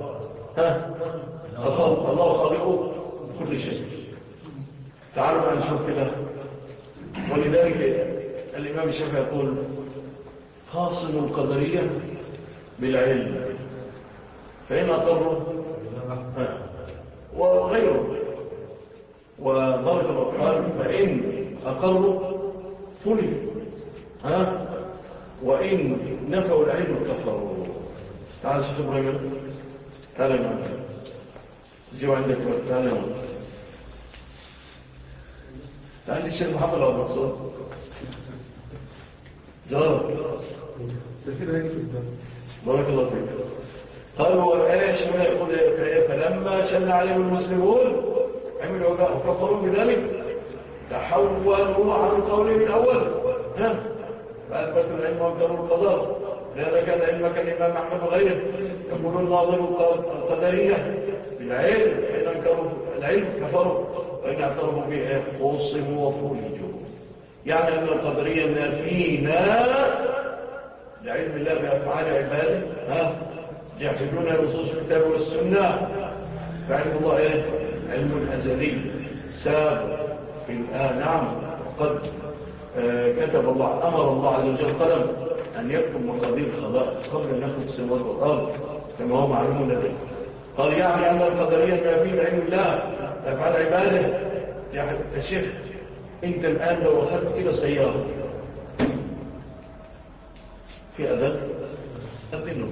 الله خالق كل شيء. تعالوا بقى نشوف كده. ولذلك الإمام الشافعي يقول خاصم القدرية بالعلم فإن أقروا وغيره وضرب الأقرار فإن أقروا فلي وإن نفعوا العلم كفروا. تعال شيخ إبراهيم تعال معنا جو عندك تعال معنا تعال الشيخ محمد أبو مقصود جارك بارك الله فيك. قالوا ايش ما يقول فلما شن عليهم المسلمون عملوا وكفروا بذلك تحولوا عن القول من الاول فاثبتوا العلم وانكروا القدر. لهذا كان علمك الامام احمد وغيره يقولون ناظر القدريه بالعلم فان انكروا العلم كفروا وان اعترفوا به قوصموا وفولجوا. يعني ان القدريه نافينا لعلم الله بافعال عباده يحسبون نصوص الكتاب والسنة فعلم الله علم أزلي سابق في الآن. نعم قد كتب الله أمر الله عز وجل قلم أن يكتب مقادير الخلائق قبل أن يخلق السماوات والأرض كما هو معلوم لديه. قال يعني أن القدرية كافية علم الله أفعال عباده. يا شيخ أنت الآن لو أخذت كده سيارة في أذن أذنه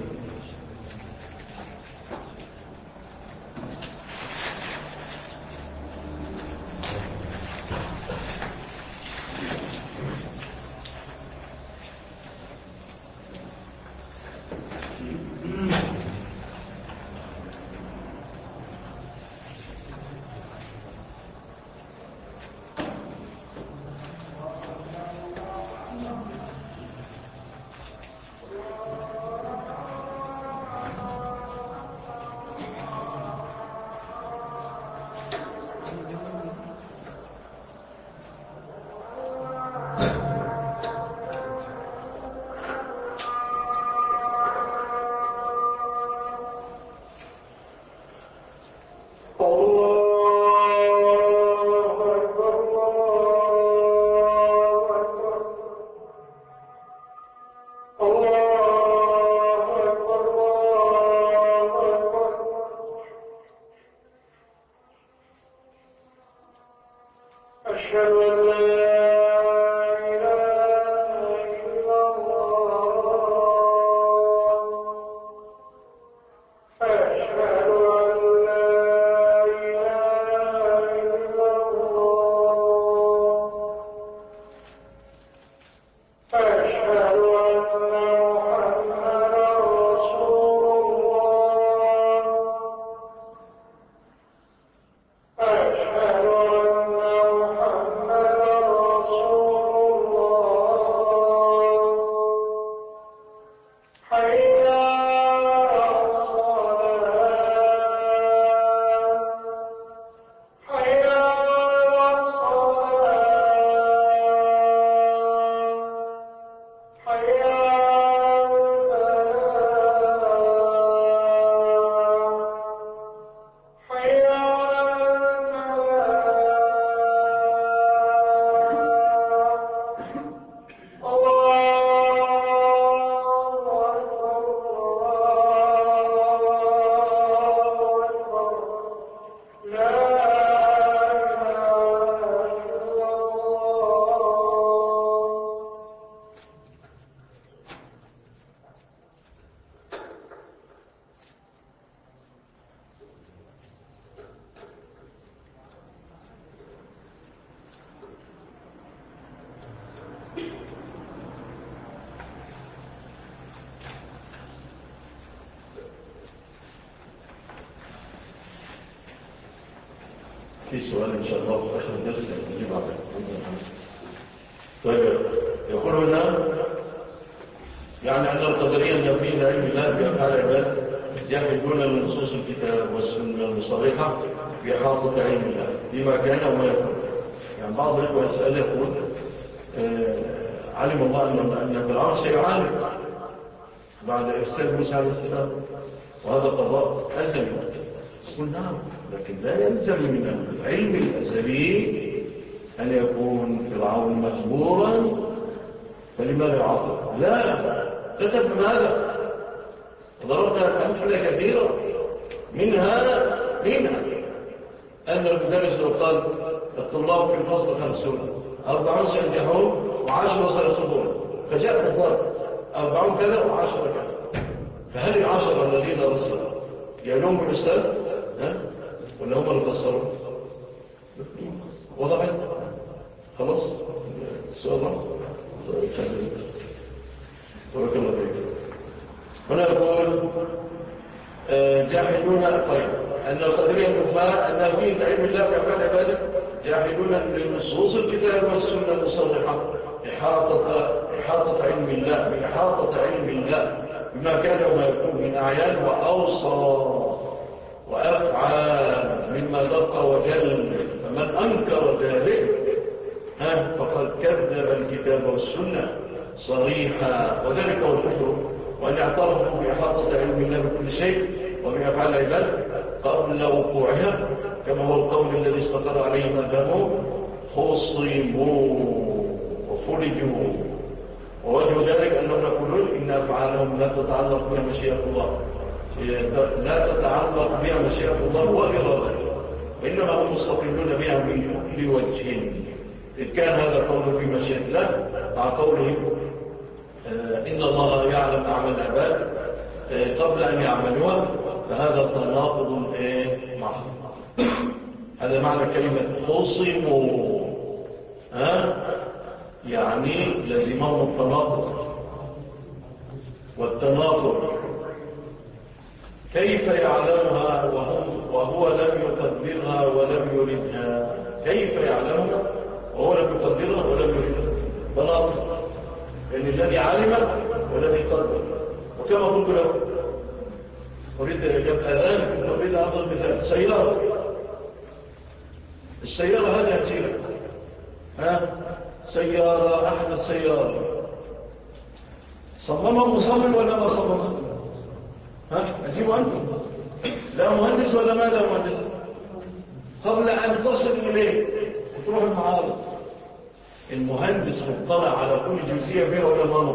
حي في سؤال إن شاء الله في آخر الدرس نجيب عليه. طيب يقول هنا يعني أن القدرية النبيين علم الله بأفعال العباد يحدون لنصوص الكتاب والسنة المصرحة بإحاطة علم الله بما كان وما يكون. يعني بعض الإخوة يسأل يقول علم الله أن فرعون سيعاني بعد إرسال موسى عليه السلام وهذا قضاء أزلي. يقول نعم، لكن لا يلزم من العلم الأزلي أن يكون فرعون مجبورا فلماذا يعاقب؟ لا كتب ماذا؟ ضربنا أمثلة كثيرة منها أن المدرس لو قال الطلاب في الفصل 50 40 سينجحون و10 سيصبون فجاء الضرب 40 كذا و10 كذا، فهل ال10 الذين رسلوا يلوم الأستاذ ولا هم اللي قصروا؟ وضعت خلاص السؤال ده بارك الله فيك. هنا يقول جاحدون طيب أن القدرية الكفار النافين علم الله بأفعال عباده جاحدون لنصوص الكتاب والسنة المصرحة إحاطة علم الله بإحاطة علم الله بما كان وما يكون من أعيان وأوصاف وأفعال مما دق وجل، فمن أنكر ذلك فقد كذب الكتاب والسنة صريحا، وذلك هو الكفر، وأن يعترفوا بإحاطة علم الله بكل شيء وبأفعال العباد قبل وقوعها، كما هو القول الذي استقر عليه مذهبه خصموا وفرجوا. ووجه ذلك أنهم يقولون إن أفعالهم لا تتعلق بها مشيئة الله، لا تتعلق بها مشيئة الله وإرادته، وإنما هم مستقلون بها من كل وجه. إذ كان هذا قول في مشيئة الله مع قولهم إن الله يعلم أعمال العباد قبل أن يعملوها، فهذا تناقض معه. هذا معنى كلمة خصموا، يعني لزمهم التناقض والتناقض. كيف يعلمها وهو لم يقدرها ولم يردها؟ كيف يعلمها وهو لم يقدرها ولم يردها؟ تناقض، يعني الذي علم والذي قدر. وكما قلت له أريد جاب أذان، أريد أعطي المثال سيارة. السيارة هذه هتيلة سيارة أحدث سيارة، صممها مصمم ولا ما صممها؟ أجيبوا أنتم، لا مهندس ولا ماذا مهندس؟ قبل أن تصل إليه وتروح المعارض، المهندس مطلع على كل جزئية فيها ولا ما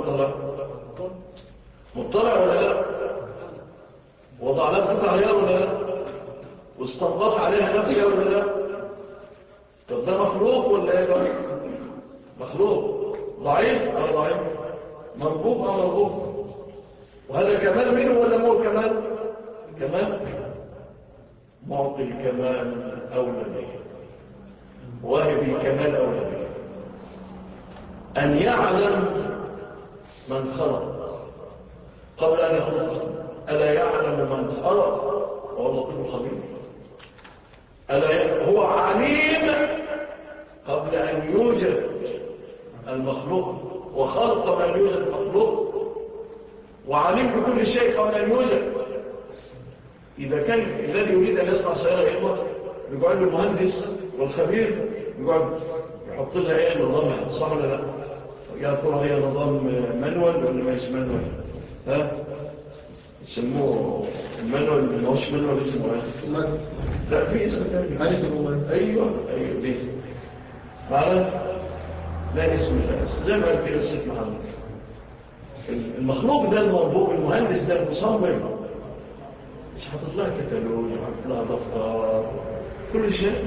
مطلع ولا لا؟ وضع لها قطع غيار ولا لا؟ واستنبط عليها نفسها ولا لا؟ طب ده مخلوق ولا ايه بقى؟ مخلوق ضعيف او ضعيف، مرغوب او مرغوب. وهذا كمال منه ولا مو كمال؟ كمال. معطي الكمال اولى به، واهب الكمال اولى به. ان يعلم من خلق قبل ان يخلق. ألا يعلم من خلق وهو اللطيف الخبير؟ ألا هو عليم قبل أن يوجد المخلوق، وخلق قبل أن يوجد المخلوق، وعليم بكل شيء قبل أن يوجد. إذا كان الذي يريد أن يصنع سيارة إخوة يقعد له المهندس والخبير يقعد يحط لها إيه نظامها، صح ولا لا؟ يا ترى هي نظام مانوال ولا ما يسمى مانوال؟ يسموه المانوال، ما هوش مانوال، اسمه ايه؟ لا في اسم ثاني. ايوه دي معنا لا اسم لا، زي ما قال كده الشيخ محمد. المخلوق ده المربوط، المهندس ده المصمم، مش حاطط لها كتالوج وحاطط لها دفتر كل شيء.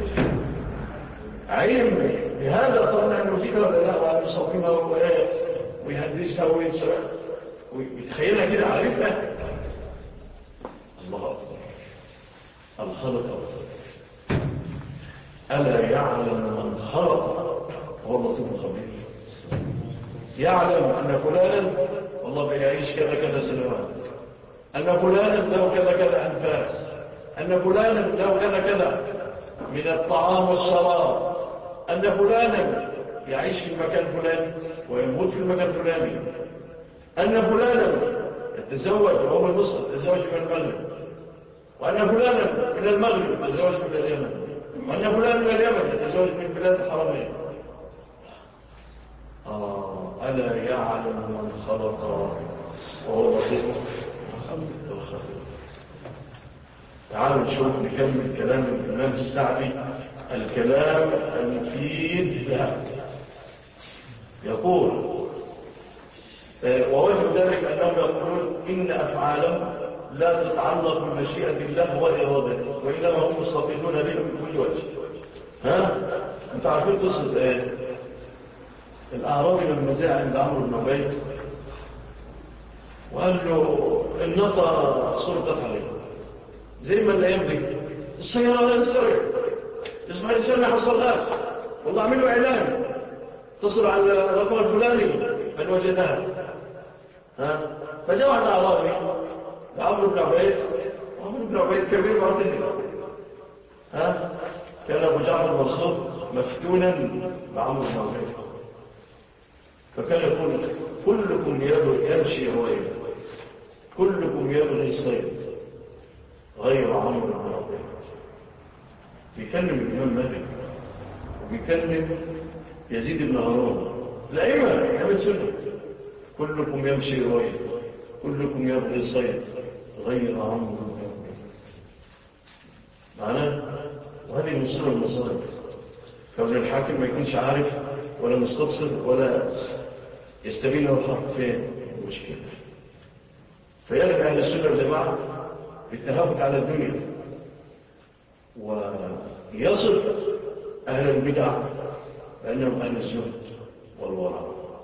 علم بهذا قبل ان يوجدها ولا لا، وان يصممها ويهندسها ويتخيلها كده عارفها. الله أكبر، الخلق أكبر. ألا يعلم من خلق هو اللطيف الخبير؟ يعلم أن فلانا والله بيعيش كذا كذا سنوات، أن فلانا له كذا كذا أنفاس، أن فلانا له كذا كذا، من الطعام والشراب أن فلانا يعيش في المكان الفلاني ويموت في المكان الفلاني، أن فلانا يتزوج وهو من مصر يتزوج من المغرب، وأن فلانا من المغرب يتزوج من اليمن، وأن فلانا من اليمن يتزوج من بلاد الحرمين. ألا يعلم من خلق وهو لطيف الخبير. تعالوا نشوف نكمل كلام الإمام السعدي الكلام المفيد له. يقول ووجه ذلك أنهم يقولون إن أفعالهم لا تتعلق بمشيئة الله وإرادته، وإنما هم مستقلون به من كل وجه. أنت عارفين قصة الأعرابي لما جاء عند عمرو بن عبيد وقال له النطة سرقت عليه زي ما الأيام دي السيارة لا تسرق، يصبح الإنسان ما حصلهاش، والله عملوا إعلان تصل على الرقم الفلاني من وجدها. فجاء واحد أعرابي لعمرو بن عبيد، عمرو بن عبيد كبير معتزل، كان أبو جعفر المنصور مفتونا بعمرو بن عبيد، فكان يقول كلكم يمشي هويه، كلكم يبغي صيد غير عمرو بن عبيد. بيكلم الإمام مالك وبيكلم يزيد بن هارون الأئمة أهل سنة، كلكم يمشي هويه، كلكم يبغي صيد غير عمرو بن عبيد. معناه وهذه مصيبة المصائب، كون الحاكم ما يكونش عارف ولا مستبصر ولا يستبين له الحق فين المشكلة. فيرجع أهل السنة والجماعة بالتهافت على الدنيا، ويصف أهل البدع بأنهم أهل الزهد والورع.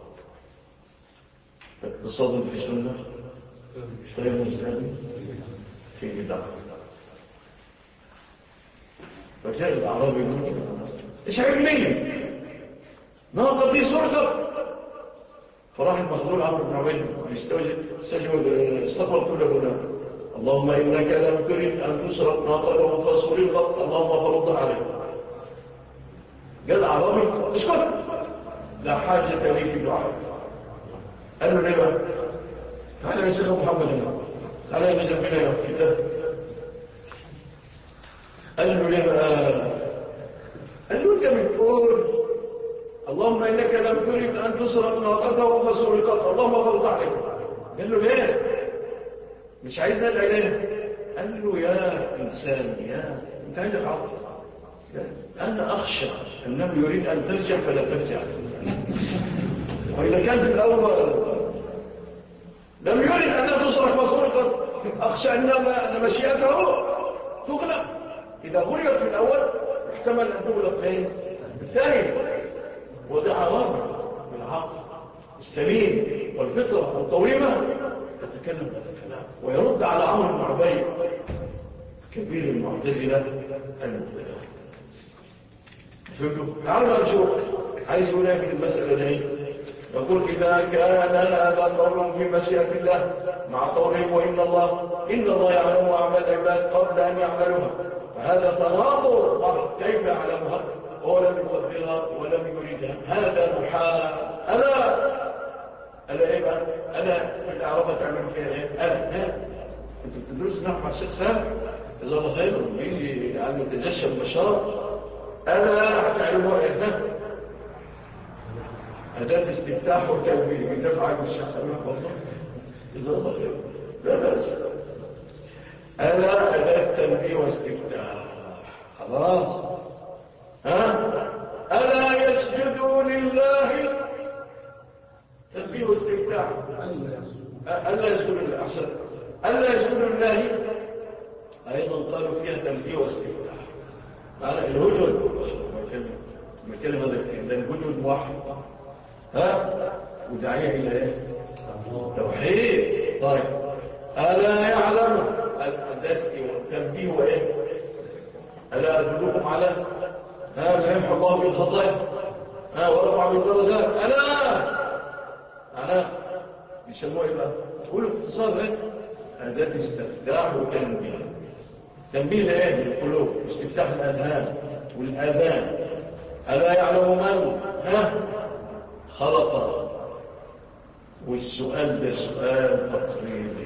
اقتصاد في سنة خير مسلم في بدع. فجاء الأعرابي يقول إيش عملي ناقض دي سرقة. فراح المخلول عمرو بن عبيد استقبل كل هنا اللهم إنك لم ترد أن تسرق ناقته فسرقت اللهم فرض عليه. قال الأعرابي اسكت لا حاجة لي في دعائك. قال له ليه بقى؟ تعالى يا شيخ محمد هنا، تعالى يا نجم حنا كتاب. قال له ليه بقى؟ قال له انت بتقول اللهم إنك لم ترد أن تسرق ناقته فسرقت اللهم فرض عليه. قال له ليه؟ مش عايزنا العلام. قال له يا إنسان يا انت عندك عقل، أنا أخشى أنه يريد أن ترجع فلا ترجع، وإذا كان في الأول لم يريد أن تسرق فسرقت أخشى أن مشيئته تغلق. إذا غلقت في الأول احتمل أن تغلق فين؟ الثاني. وده عوامل بالعقل السليم والفطرة القويمة تتكلم هذا الكلام ويرد على عمرو بن عبيد كبير المعتزلة المبتدعة. فهمتوا؟ تعالوا نشوف عايز يقول ايه في المسألة دي. يقول إذا كان هذا قول في مشيئة الله مع قوله وإن الله يعلم أعمال العباد قبل أن يعملوها، فهذا تناقض. كيف يعلمها هو لم يقدرها ولم يريدها؟ هذا محال. ألا إيه بقى؟ أنا في الأعرابة تعمل فيها إيه؟ أنت بتدرس نحو مع الشيخ سام إذا الله خير بيجي عن يتجشى بشار. أنا هتعلمه إيه ده؟ أداة استفتاح وتوبيل يدفع عن الشيخ سام والله إذا الله خير لا بأس. أنا أداة تنبيه واستفتاح خلاص. ألا يسجدوا لله تنبيه واستفتاح. ألا يسجدوا لله أحسن. ألا يسجدوا لله أيضا قالوا فيها تنبيه واستفتاح. معنى الهجد ما كلمة هذا الهجد موحد ودعيه إلى إيه؟ توحيد. طيب ألا يعلم التنبيه وإيه؟ ألا أدلوكم على ما يمحو الله بالخطايا ورفع بالدرجات. ألا يسموه إيه بقى؟ قولوا اختصار إيه؟ أداة استفتاح وتنبيه. تنبيه لإيه للقلوب، استفتاح الأذهان والآذان. ألا يعلم من خلق؟ والسؤال ده سؤال تقريبي.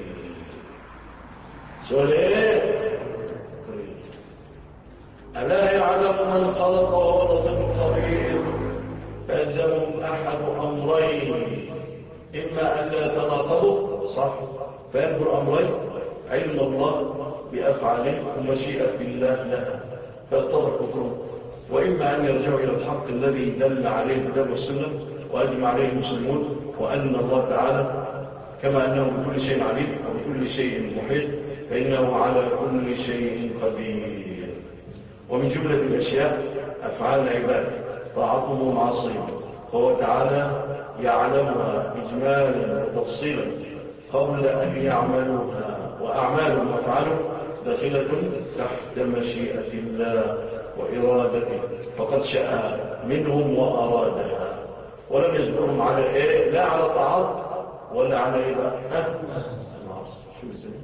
سؤال ايه؟ تقريبي. ألا يعلم من خلق وهو اللطيف الخبير؟ فيلزمهم أحد أمرين، إما أن لا يتناقضوا صح، فينظر أمرين: علم الله بأفعاله ومشيئة الله لها فيتضح كفرهم، وإما أن يرجعوا إلى الحق الذي دل عليه الكتاب والسنة وأجمع عليه المسلمون، وأن الله تعالى كما أنه بكل شيء عليم وبكل شيء محيط فإنه على كل شيء قدير. ومن جملة الأشياء أفعال العباد طاعتهم ومعاصيهم، فهو تعالى يعلمها إجمالا وتفصيلا قبل أن يعملوها، وأعمالهم وأفعالهم داخلة تحت مشيئة الله وإرادته، فقد شاء منهم وأرادها، ولم يجبرهم على إيه؟ لا على طاعات ولا على إيه بقى؟ شو الزمن؟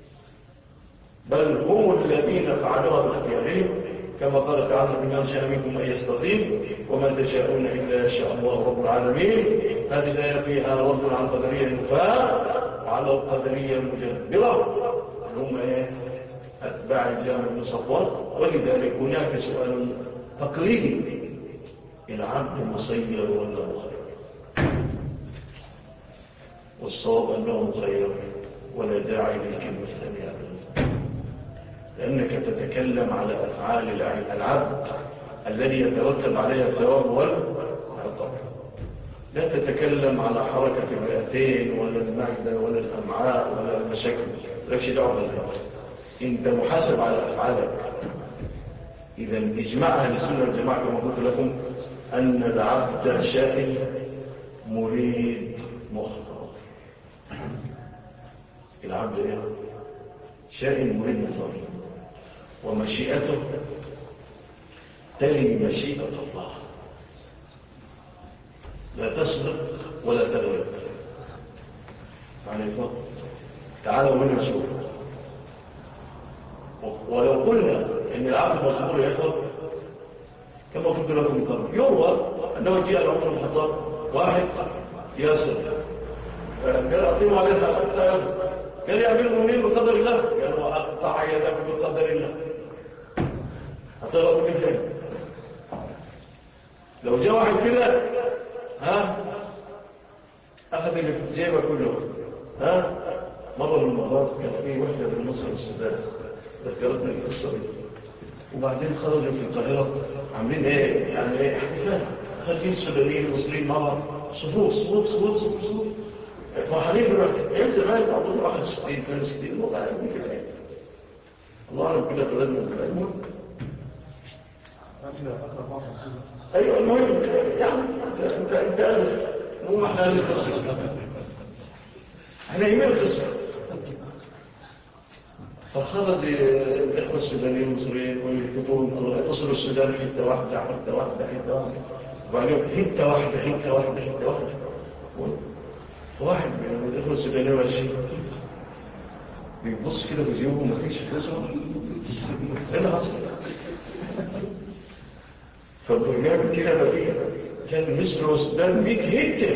بل هم الذين فعلوها باختيارهم، كما قال تعالى: بما شاء منكم أن يستقيم وما تشاءون إلا شاء الله رب العالمين. هذه الآية فيها رد على القدرية النفاق وعلى القدرية المجبرة هم أتباع الجامع بن صفوان. ولذلك هناك سؤال تقليدي: العبد مسير ولا مخير؟ والصواب أنه مخير، ولا داعي للكلمة الثانية، لأنك تتكلم على أفعال العبد الذي يترتب عليها الثواب والعقاب، لا تتكلم على حركة الرئتين ولا المعدة ولا الأمعاء ولا المشاكل، لكش دعوة بالذات. انت محاسب على أفعالك. إذا إجماع أهل السنة والجماعة كما قلت لكم أن العبد شائن مريد مختار. العبد إيه؟ شائن مريد مختار، ومشيئته تلي مشيئة الله، لا تسبق ولا تغلب. معنى الفضل تعالوا من نشوف. ولو قلنا ان العبد مصبور يخطب كما قلت لكم من قبل، يروى انه جاء عمر بن الخطاب واحد ياسر قال: اقيموا عليه حتى يصل. قال: يا امير المؤمنين بقدر الله. قال: واقطع يدك بقدر الله. هتغلب كيف؟ لو جاء واحد كده اخذ اللي في جيبه كله. مرة من المرات كان في وحدة من مصر والسودان ذكرتنا القصة دي، وبعدين خرجوا في القاهرة عاملين ايه يعني ايه احتفال، خارجين السودانيين المصريين مع بعض، صفوف صفوف صفوف صفوف صفوف فرحانين بالوحدة. ايام زمان بعضهم 61 62 والله يعلم كده. الله اعلم كده بلدنا بالعلم. ايوه المهم يعني انت الف مو احنا القصة، احنا يمين القصة. فخرج الإخوة السودانيين المصريين ويكتبون يتصلوا السودان حتة واحدة حتة واحدة حتة واحدة، وبعدين حتة واحدة حتة واحدة حتة واحدة. واحد من الإخوة السودانيين ماشي بيبص كده في جيوبه مفيش فلوسه. ايه اللي حصل؟ فبيعمل كده مفيش، كان مصر والسودان 100 هيك.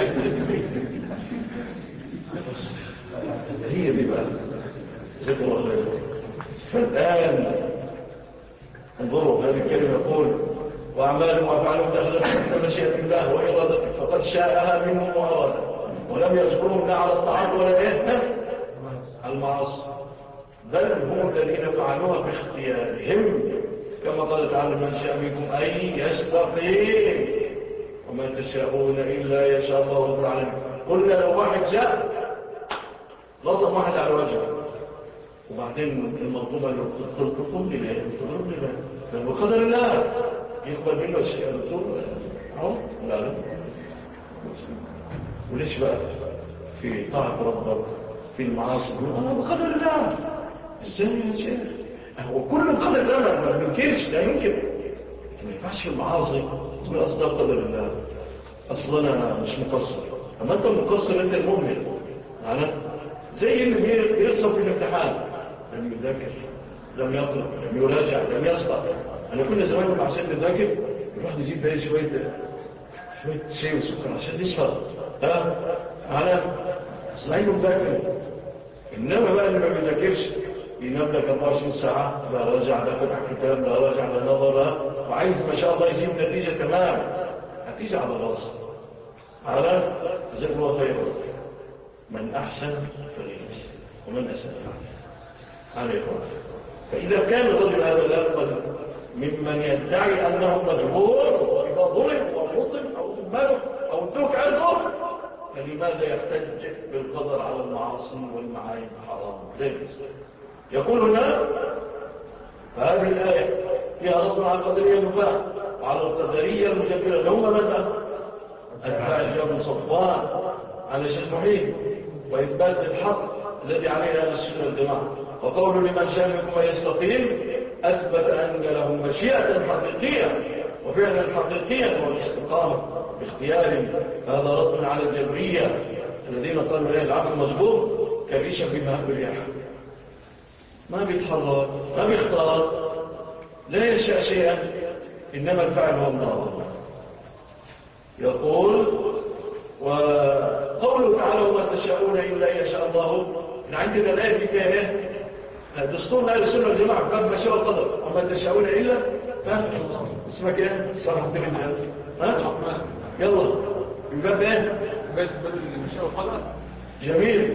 هي دي بقى ذكر الله خير. فالآن انظروا هذه الكلمة يقول: وأعمالهم وأفعالهم دخلت تحت مشيئة الله وإرادته، فقد شاءها منهم وأرادها، ولم يذكرهم لا على الطاعات ولا إيه المعاصي، بل هم الذين فعلوها باختيارهم، كما قال تعالى: من شاء منكم أن يستقيم وما تشاءون إلا يشاء الله رب العالمين. قلنا لو واحد جاء لطم واحد على وجهه، وبعدين المطلوبة اللي تطلب لله تطلب لله فبقدر الله يقبل منه الشيء الدكتور اهو. لا وليش بقى في طاعة ربك في المعاصي بقدر الله؟ ازاي يا شيخ؟ هو كله بقدر الله، ما بنكرش، لا يمكن. ما ينفعش في المعاصي تقول اصلا بقدر الله، اصلا انا مش مقصر. اما انت مقصر انت المؤمن معنا، زي اللي بيرسم في الامتحان لم يذاكر لم يطلب، لم يراجع، لم يسطع. أنا كل زمان مع عشان نذاكر نروح نجيب بقى شوية شيء وسكر عشان نسهر. على صنعين مذاكر. إنما بقى اللي ما بيذاكرش ينام لك 24 ساعة، لا راجع، لا فتح كتاب، لا راجع، لا نظر، وعايز ما شاء الله يجيب نتيجة تمام، نتيجة على راسه. على جزاك الله خيرا. من أحسن فلنفسه ومن أساء عليكم. فإذا كان الرجل هذا لا يقبل ممن يدعي أنه مجبور إذا ظلم ومظلم أو ماله أو ادوك عنه، فلماذا يحتج بالقدر على المعاصي والمعايب حرام؟ ليه؟ يقول هنا فهذه الآية فيها رد على القدرية النفاق وعلى القدرية المجبرة. هم ماذا؟ أتباع الجبل صفوان على شيء محيط وإثبات الحق الذي عليه أهل السنة والجماعة. وقول لمن شاء منكم يستقيم أثبت أن له مشيئة حقيقية وفعلا حقيقيا والاستقامة باختيار. هذا رد على الجبرية الذين قالوا لا العبد مجبور كريشا بما بريح، ما بيتحرك، ما بيختار، لا يشاء شيئا، إنما الفعل هو الله. يقول وقوله تعالى وما تشاءون إلا يشاء الله. عندنا الآية في كامل دستور أهل السنة والجماعة باب مشاء القدر وما تشاءون إلا اسمك ايه؟ صراحة الرجال يلا الباب ايه؟ باب المشاء القدر. جميل.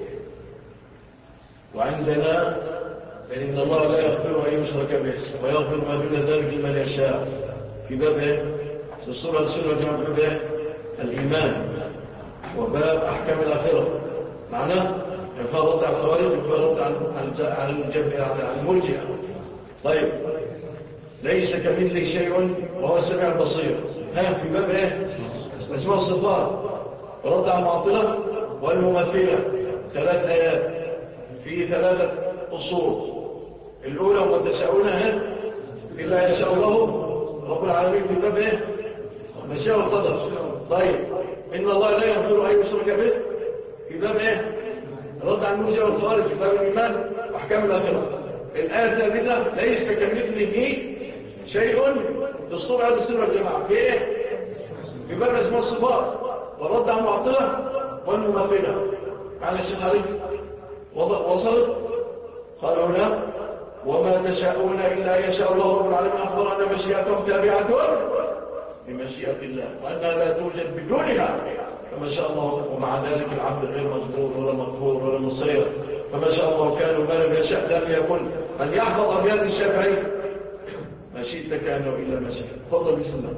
وعندنا إن الله لا يغفر أن يشرك به ويغفر ما دون ذلك لمن يشاء. في باب ايه؟ دستور أهل السنة والجماعة باب ايه؟ الإيمان وباب أحكام الآخرة. معناه يفرط على الخوارج يفرط عن المرجئة. طيب ليس كمثله شيء وهو السميع البصير. في باب ايه؟ اسماء الصفات. رد على المعطلة والممثلة. 3 آيات في 3 أصول. الأولى وما تشاءونها إلا يشاء الله رب العالمين. في باب ايه؟ مشاء القدر. طيب إن الله لا يغفر أن يشرك به. في باب ايه؟ رد عن المرجئة والخوارج. في باب الإيمان وأحكام الآخرة. الآية الثالثة ليس كمثله شيء. دستور أهل السنة والجماعة في ايه؟ في باب اسماء الصفات ورد عن المعطلة والممثلة. على الشيخ علي وصلت. قالوا هنا وما تشاءون إلا يشاء الله رب العالمين أخبر أن مشيئتهم تابعة بمشيئة الله وأنها لا توجد بدونها فما شاء الله. ومع ذلك العبد غير مجبور ولا مغفور ولا مصير. فما شاء الله كان وما لم يشاء لم يكن. من يحفظ أبيات الشافعي ما شئت كان إلا ما شئت. تفضل بسم الله.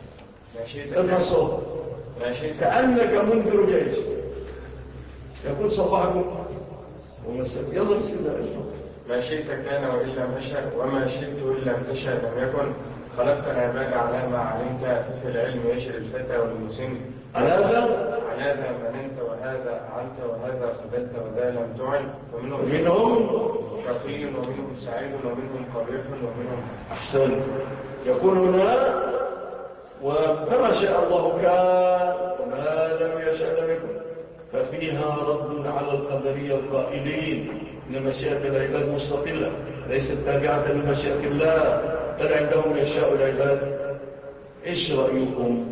ما شئت كأنك منذر جيش يقول صباحكم ومساء. يلا بسم الله. ما شئت كان وإلا مشى وما شئت إلا امتشى لم يكن. خلقت العباد على ما علمت في العلم يشر الفتى والمسن. على هذا مننت وهذا أعنت وهذا قبلت وذا لم تعن. ومنهم شقي ومنهم سعيد ومنهم قبيح ومنهم أحسن. يقول هنا وكما شاء الله كان وما لم يشاء لم يكن. ففيها رد على القدرية القائلين إن مشيئة العباد مستقلة ليست تابعة لمشيئة الله بل عندهم يشاء العباد. إيش رأيكم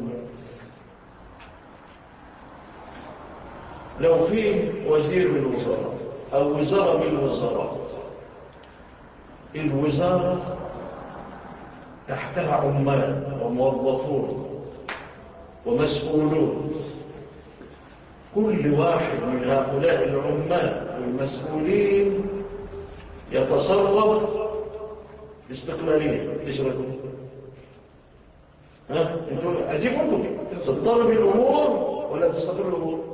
لو في وزير من الوزراء أو وزارة من الوزراء، الوزارة تحتها عمال وموظفون ومسؤولون، كل واحد من هؤلاء العمال والمسؤولين يتصرف باستقلالية. ايش رايكم؟ انتم عايزين تضطرب الامور ولا تستقر الامور؟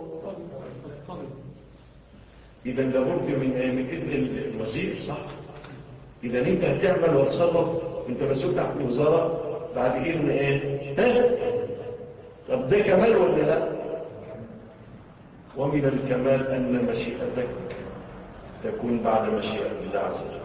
اذا لابد من اذن الوزير، صح؟ اذا انت هتعمل وتصرف انت مسؤول تحت الوزاره بعد اذن ايه؟ طب ده كمال ولا لا؟ ومن الكمال ان مشيئتك تكون بعد مشيئة الله عز وجل.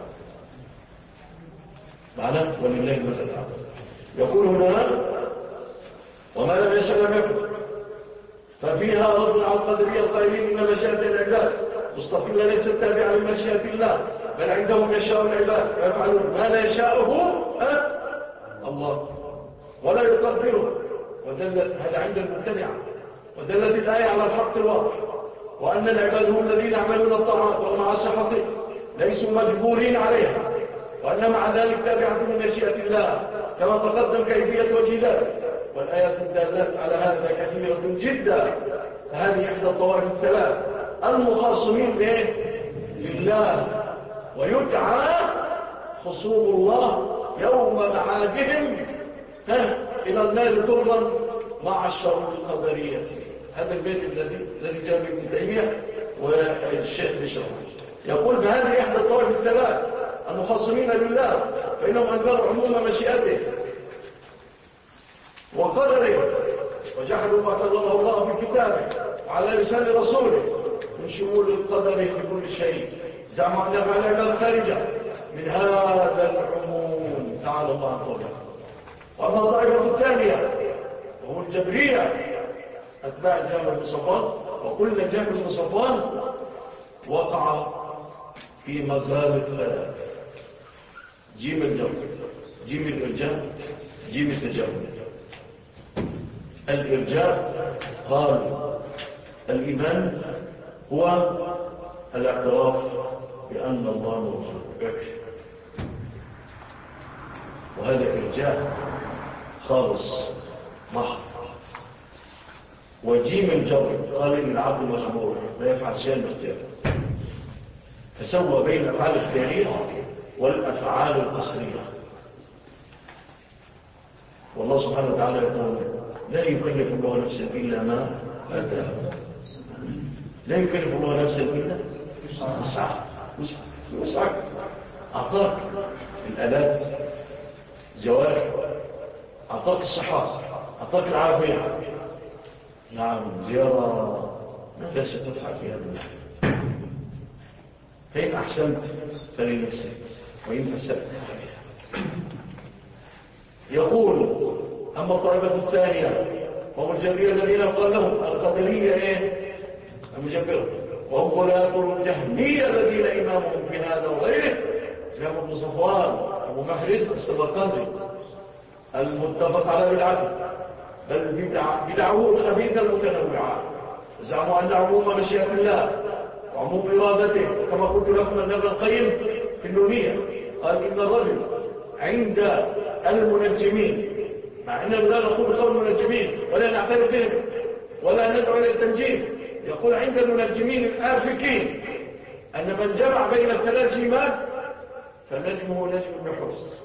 معنى ولله المثل الأعلى. يقول هنا وما لم يشاء لم يكن. ففيها رد على القدرية القائلين إن مشيئة العباد مستقلة ليست تابعة لمشيئة الله، بل عندهم يشاء العباد ويفعلون ما لا يشاءه الله ولا يقدره. هذا عند المبتدعة. ودلت الآية على الحق الواضح، وأن العباد هم الذين يعملون الطاعات والمعاصي حقيقة ليسوا مجبورين عليها، وأن مع ذلك تابعة لمشيئة الله كما تقدم كيفية وجه ذلك. والآيات الدالات على هذا كثيرة جدا. فهذه إحدى الطوائف الثلاث المخاصمين لله، ويدعى خصوم الله يوم معادهم إلى النار طرا مع الشر القدرية. هذا البيت الذي جاء ابن تيمية والشيخ بشر يقول بهذه إحدى الطوائف الثلاث المخاصمين لله، فإنهم أنكروا عموم مشيئته وقدره، وجحدوا ما قدره الله في كتابه وعلى لسان رسوله من شمول القدر في كل شيء، زعموا أن يفعل العباد خارجة من هذا العموم تعالى الله عن قوله. وأما الطائفة الثانية وهم الجبرية أتباع الجامع بن صفوان، وكل الجامع بن صفوان وقع في مزال الثلاث: جيم الجبر، جيم الإرجاء، جيم التجاوز. الإرجاء قال الإيمان هو الاعتراف بأن الله موجود، وهذا إرجاء خالص محض. وجيم الجبر قال إن العبد مجبور لا يفعل شيئا باختياره، فسوى بين الأفعال الاختيارية والأفعال القصرية. والله سبحانه وتعالى يقول لا يكلف الله نفسا إلا ما آتاها، لا يكلف الله نفسا إلا وسعك. أعطاك الآلات، جوارح، أعطاك الصحة، أعطاك العافية. نعم زيارة ماذا ستفعل في هذا النحو؟ فإن أحسنت فلنفسك وإن أسأت عليها. يقول أما الطائفة الثانية وهم الجبرية الذين قال لهم القدرية المجبرة، وهم غلاة الجهمية الذين إمامهم في هذا وغيره جامع بن صفوان أبو محرز السبقندي المتفق على بالعدل، بل بدعوه الخبيثة المتنوعة. زعموا أن عموم مشيئة الله وعموم إرادته، كما قلت لكم أن ابن القيم في النونية قال إن الرجل عند المنجمين، مع أننا لا نقول قول المنجمين ولا نعترف بهم ولا ندعو إلى التنجيم، يقول عند المنجمين الآفكين أن من جمع بين الثلاث جيمات فنجمه نجم بحرص.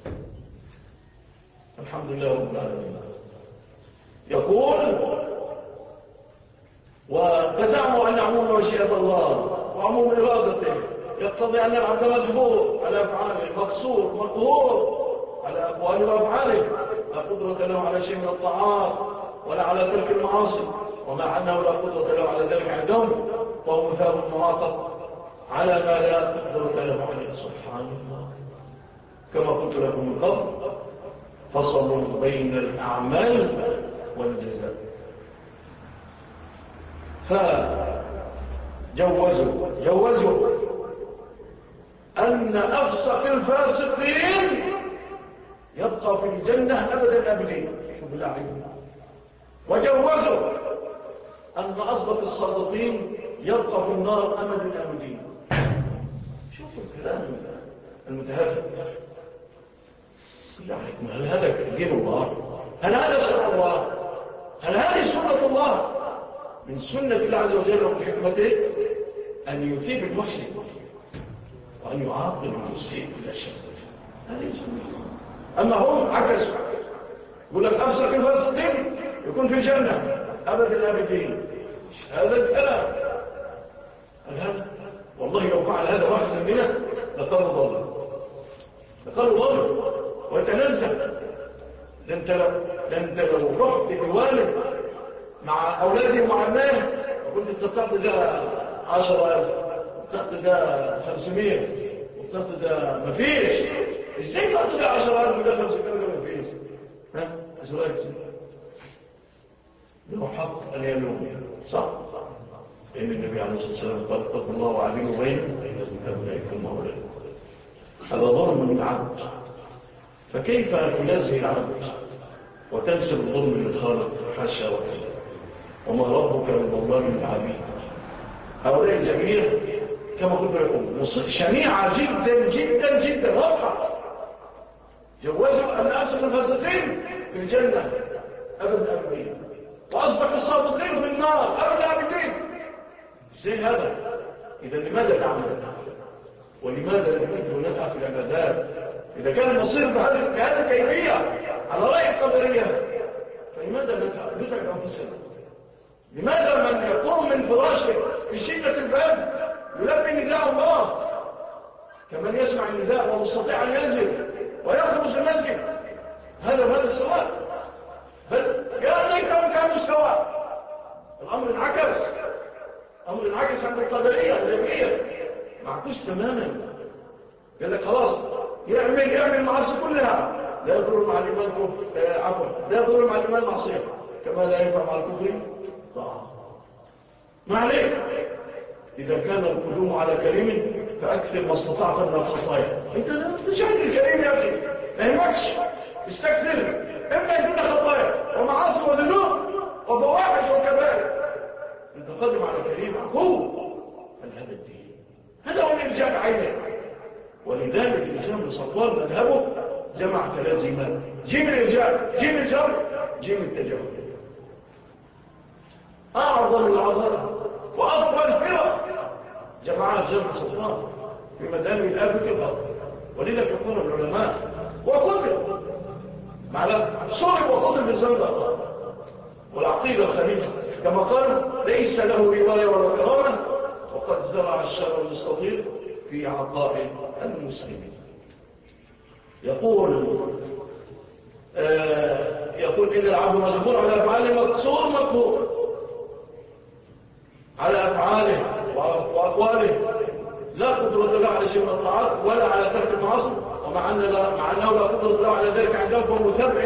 الحمد لله رب العالمين. يقول وتزعموا أن عموم مشيئة الله وعموم إرادته يقتضي أن العبد مجبور على أفعاله، مقصور مقهور على أقواله وأفعاله، لا قدرة له على شيء من الطاعات ولا على ترك المعاصي، ومع أنه لا قدرة له على ذلك عندهم فهو مثال معاطف على ما لا قدرة له عليه. سبحان الله. كما قلت لكم من قبل فصل بين الأعمال والجزاء. فجوزوا أن أفسق الفاسقين يبقى في الجنة أبدا أبدين، وجوزوا أن أصدق الصادقين يبقى في النار أبدا أبدين. شوفوا الكلام المتهافت. هل هذا دين الله؟ هل هذا شرع الله؟ هل هذه سنة الله؟ من سنة الله عز وجل ومن حكمته أن يثيب المحسن وأن يعاقب المسيء بلا شك. هذه سنة. أما هم عكسوا، يقول لك أفسق الفاسقين يكون في الجنة أبد الآبدين. هذا الكلام هذا والله لو فعل هذا واحد مننا لقالوا ضل ويتنزل. لأنت لو رحت الوالد مع أولادي ومع الناس وكنت اتفقت ده 10,000 واتفقت ده 500 واتفقت ده مفيش، ازاي تقضي ده 10,000 وده 500 وده مفيش؟ ها؟ إسرائيل لو حط اليمين صح؟ إن النبي عليه الصلاة والسلام قال اتقوا الله وعدلوا بين أبنائكم وأولادكم. هذا ظلم من العبد. فكيف تنزه العبد وتنسب الظلم للخالق؟ حاشا وكلا. وما ربك بالظلام للعبيد. هؤلاء الجميع كما كنت يقول شنيعة جدا جدا جدا واضحة. جوزوا الناس الفاسقين في الجنة أبد أبدين، وأصبح الصادقين في النار أبد أبدين. ازاي هذا؟ إذا لماذا نعمل؟ ولماذا نريد ونسعى في العبادات؟ إذا كان المصير بهذه الكيفية على رأي القدرية، فلماذا نتعب أنفسنا؟ لماذا من يقوم من فراشه في شدة البرد يلبي نداء الله كمن يسمع النداء ومستطيع أن ينزل ويخرج المسجد؟ هذا سواء. بل يا ليتهم كانوا سواء. الأمر انعكس، أمر انعكس عند القدرية الجميع معكوس تماما. قال لك خلاص يعمل المعاصي كلها، لا يضر مع الإيمان عفوا، لا يضر مع الإيمان معصية كما لا ينفع مع الكفر طاعة. ما عليك إذا كان القدوم على كريم فأكثر ما استطعت من الخطايا. أنت لا تشعر الكريم يا أخي، ما يهمكش، استكثر. إما يكون خطايا ومعاصي وذنوب وفواحش وكبائر، أنت قادم على كريم عفو. هذا الدين، هذا هو الإرجاء عينه. ولذلك الإنسان بصفوان مذهبه جمع 3 جيمات: جيم الإرجاء، جيم الجر، جيم التجاوز. أعظم العظائم وأفضل الفرق جماعات جمع صفوان في مدام الآب والأرض. ولذلك يقول العلماء وكتب معنى صلب وكتب بالزنبق والعقيدة الخليفة كما قالوا ليس له رواية ولا كرامة، وقد زرع الشر المستطير في عطاء المسلمين. يقول إن العبد مجبور على أفعاله مقصور مقبول، على أفعاله وأقواله لا قدرة له على شيء من الطاعات ولا على ترك المعاصي، ومع أنه لا قدرة له على ذلك عندهم فهو متابع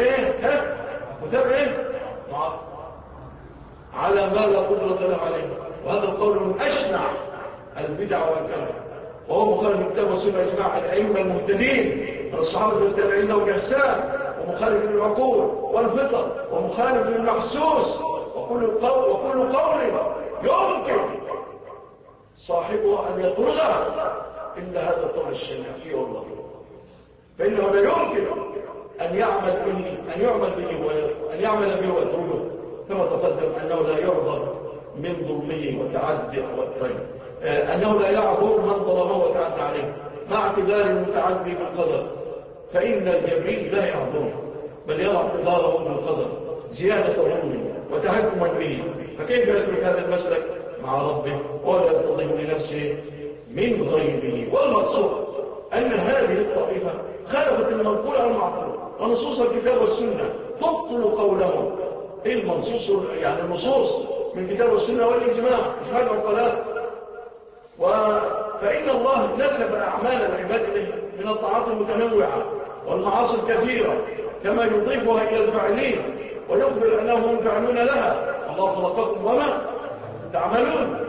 على ما لا قدرة له عليه. وهذا القول من أشنع البدع والكلام، وهو مخالف الكتاب والسنة إجماع الأئمة المهتدين من الصحابة والتابعين والإحسان، ومخالف للعقول والفطر، ومخالف للمحسوس، وكل قول يمكن صاحبه أن يطرده إلا هذا الطرح الشنعي والله. فإنه لا يمكن أن يعمل به ويطرده، كما تقدم أنه لا يعذر من ظلمه وتعدي أنه لا يعذر من ظلمه وتعدى عليه مع اعتذار المتعدي بالقدر، فإن الجبريل لا يعذره بل يضع اعتذاره بالقدر زيادة ظلمه وتهكما به. فكيف يسلك هذا المسلك مع ربه ولا يرتضيه لنفسه من غيره؟ والمقصود أن هذه الطائفة خالفت المنقول على المعقول، ونصوص الكتاب والسنة تبطل قولهم. إيه المنصوص؟ يعني النصوص من كتاب والسنة والإجماع العقلاء. فإن الله نسب أعمال العباد إليه من الطاعات المتنوعة والمعاصي الكثيرة كما يضيفها إلى الفاعلين ويخبر أنهم فعلون لها. الله خلقكم وما تعملون.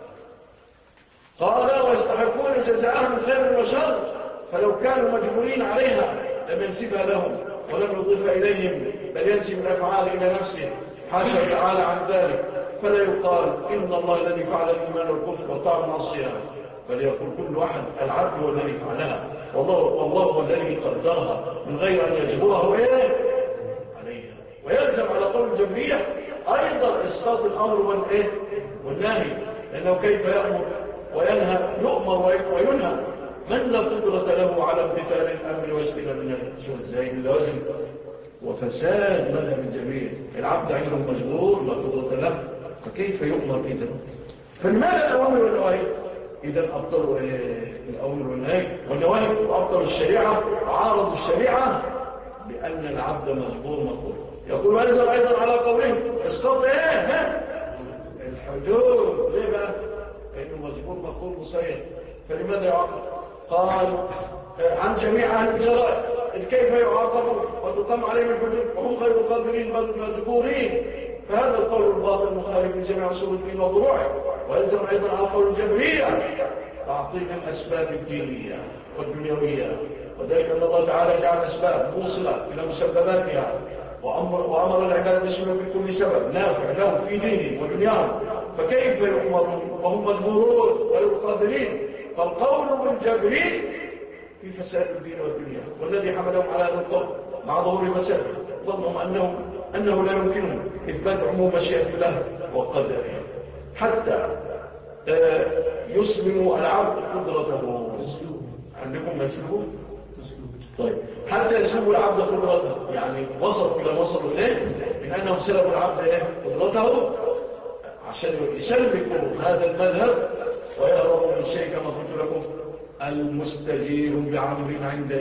قال ويستحقون جزاءهم خير وشر، فلو كانوا مجبورين عليها لم ينسبها لهم ولم يضيفها إليهم، بل ينسب الأفعال إلى نفسه حاشا تعالى عن ذلك. فلا يقال إن الله الذي فعل الإيمان والكفر والطاعة المعصية، بل يقول كل واحد العبد هو الذي فعلها، والله هو الذي قدرها من غير أن يجبره عليها. ويلزم على قول الجبرية أيضا إسقاط الأمر والنهي، لأنه كيف يأمر وينهى، يؤمر وينهى من لا قدرة له على امتثال الأمر واجتناب النهي. شو ازاي اللازم وفساد مذهب الجميع. العبد عنده مجبور لا قدرة له، فكيف يؤمر إذا؟ فلماذا الأوامر والنواهي؟ إذا أبطلوا الأوامر والنواهي وأبطلوا الشريعة وعارضوا الشريعة بأن العبد مجبور مقبول. يقول ويلزم أيضا على قولهم اسقط الحدود. ليه بقى؟ لأنه مجبور مقبول مسير، فلماذا يعاقب؟ قال عن جميع أهل الجرائم كيف يعاقبون وتقام عليهم الحدود وهم غير قادرين بل مجبورين. فهذا القول الباطل مخالف لجميع اصول الدين وضروعه، ويلزم ايضا على القول الجبريه تعطيل الاسباب الدينيه والدنيويه، وذلك ان الله تعالى جعل اسباب موصله الى مسبباتها، وامر العباد بسلوك كل سبب نافع لهم في دينهم ودنياهم، فكيف يؤمرون وهم مجبورون غير قادرين؟ فالقول بالجبر في فساد الدين والدنيا، والذي حملهم على هذا القول مع ظهور فساد ظنهم أنه لا يمكنهم إثبات عموم مشيئة الله وقدره حتى يسلموا العبد قدرته. عندكم يسلموا؟ طيب، حتى يسلموا العبد قدرته، يعني وصلوا إلى وصلوا إليه من أنهم سلبوا العبد قدرته عشان يسلكوا هذا المذهب ويهربوا من شيء كما قلت لكم المستجير بعمر عند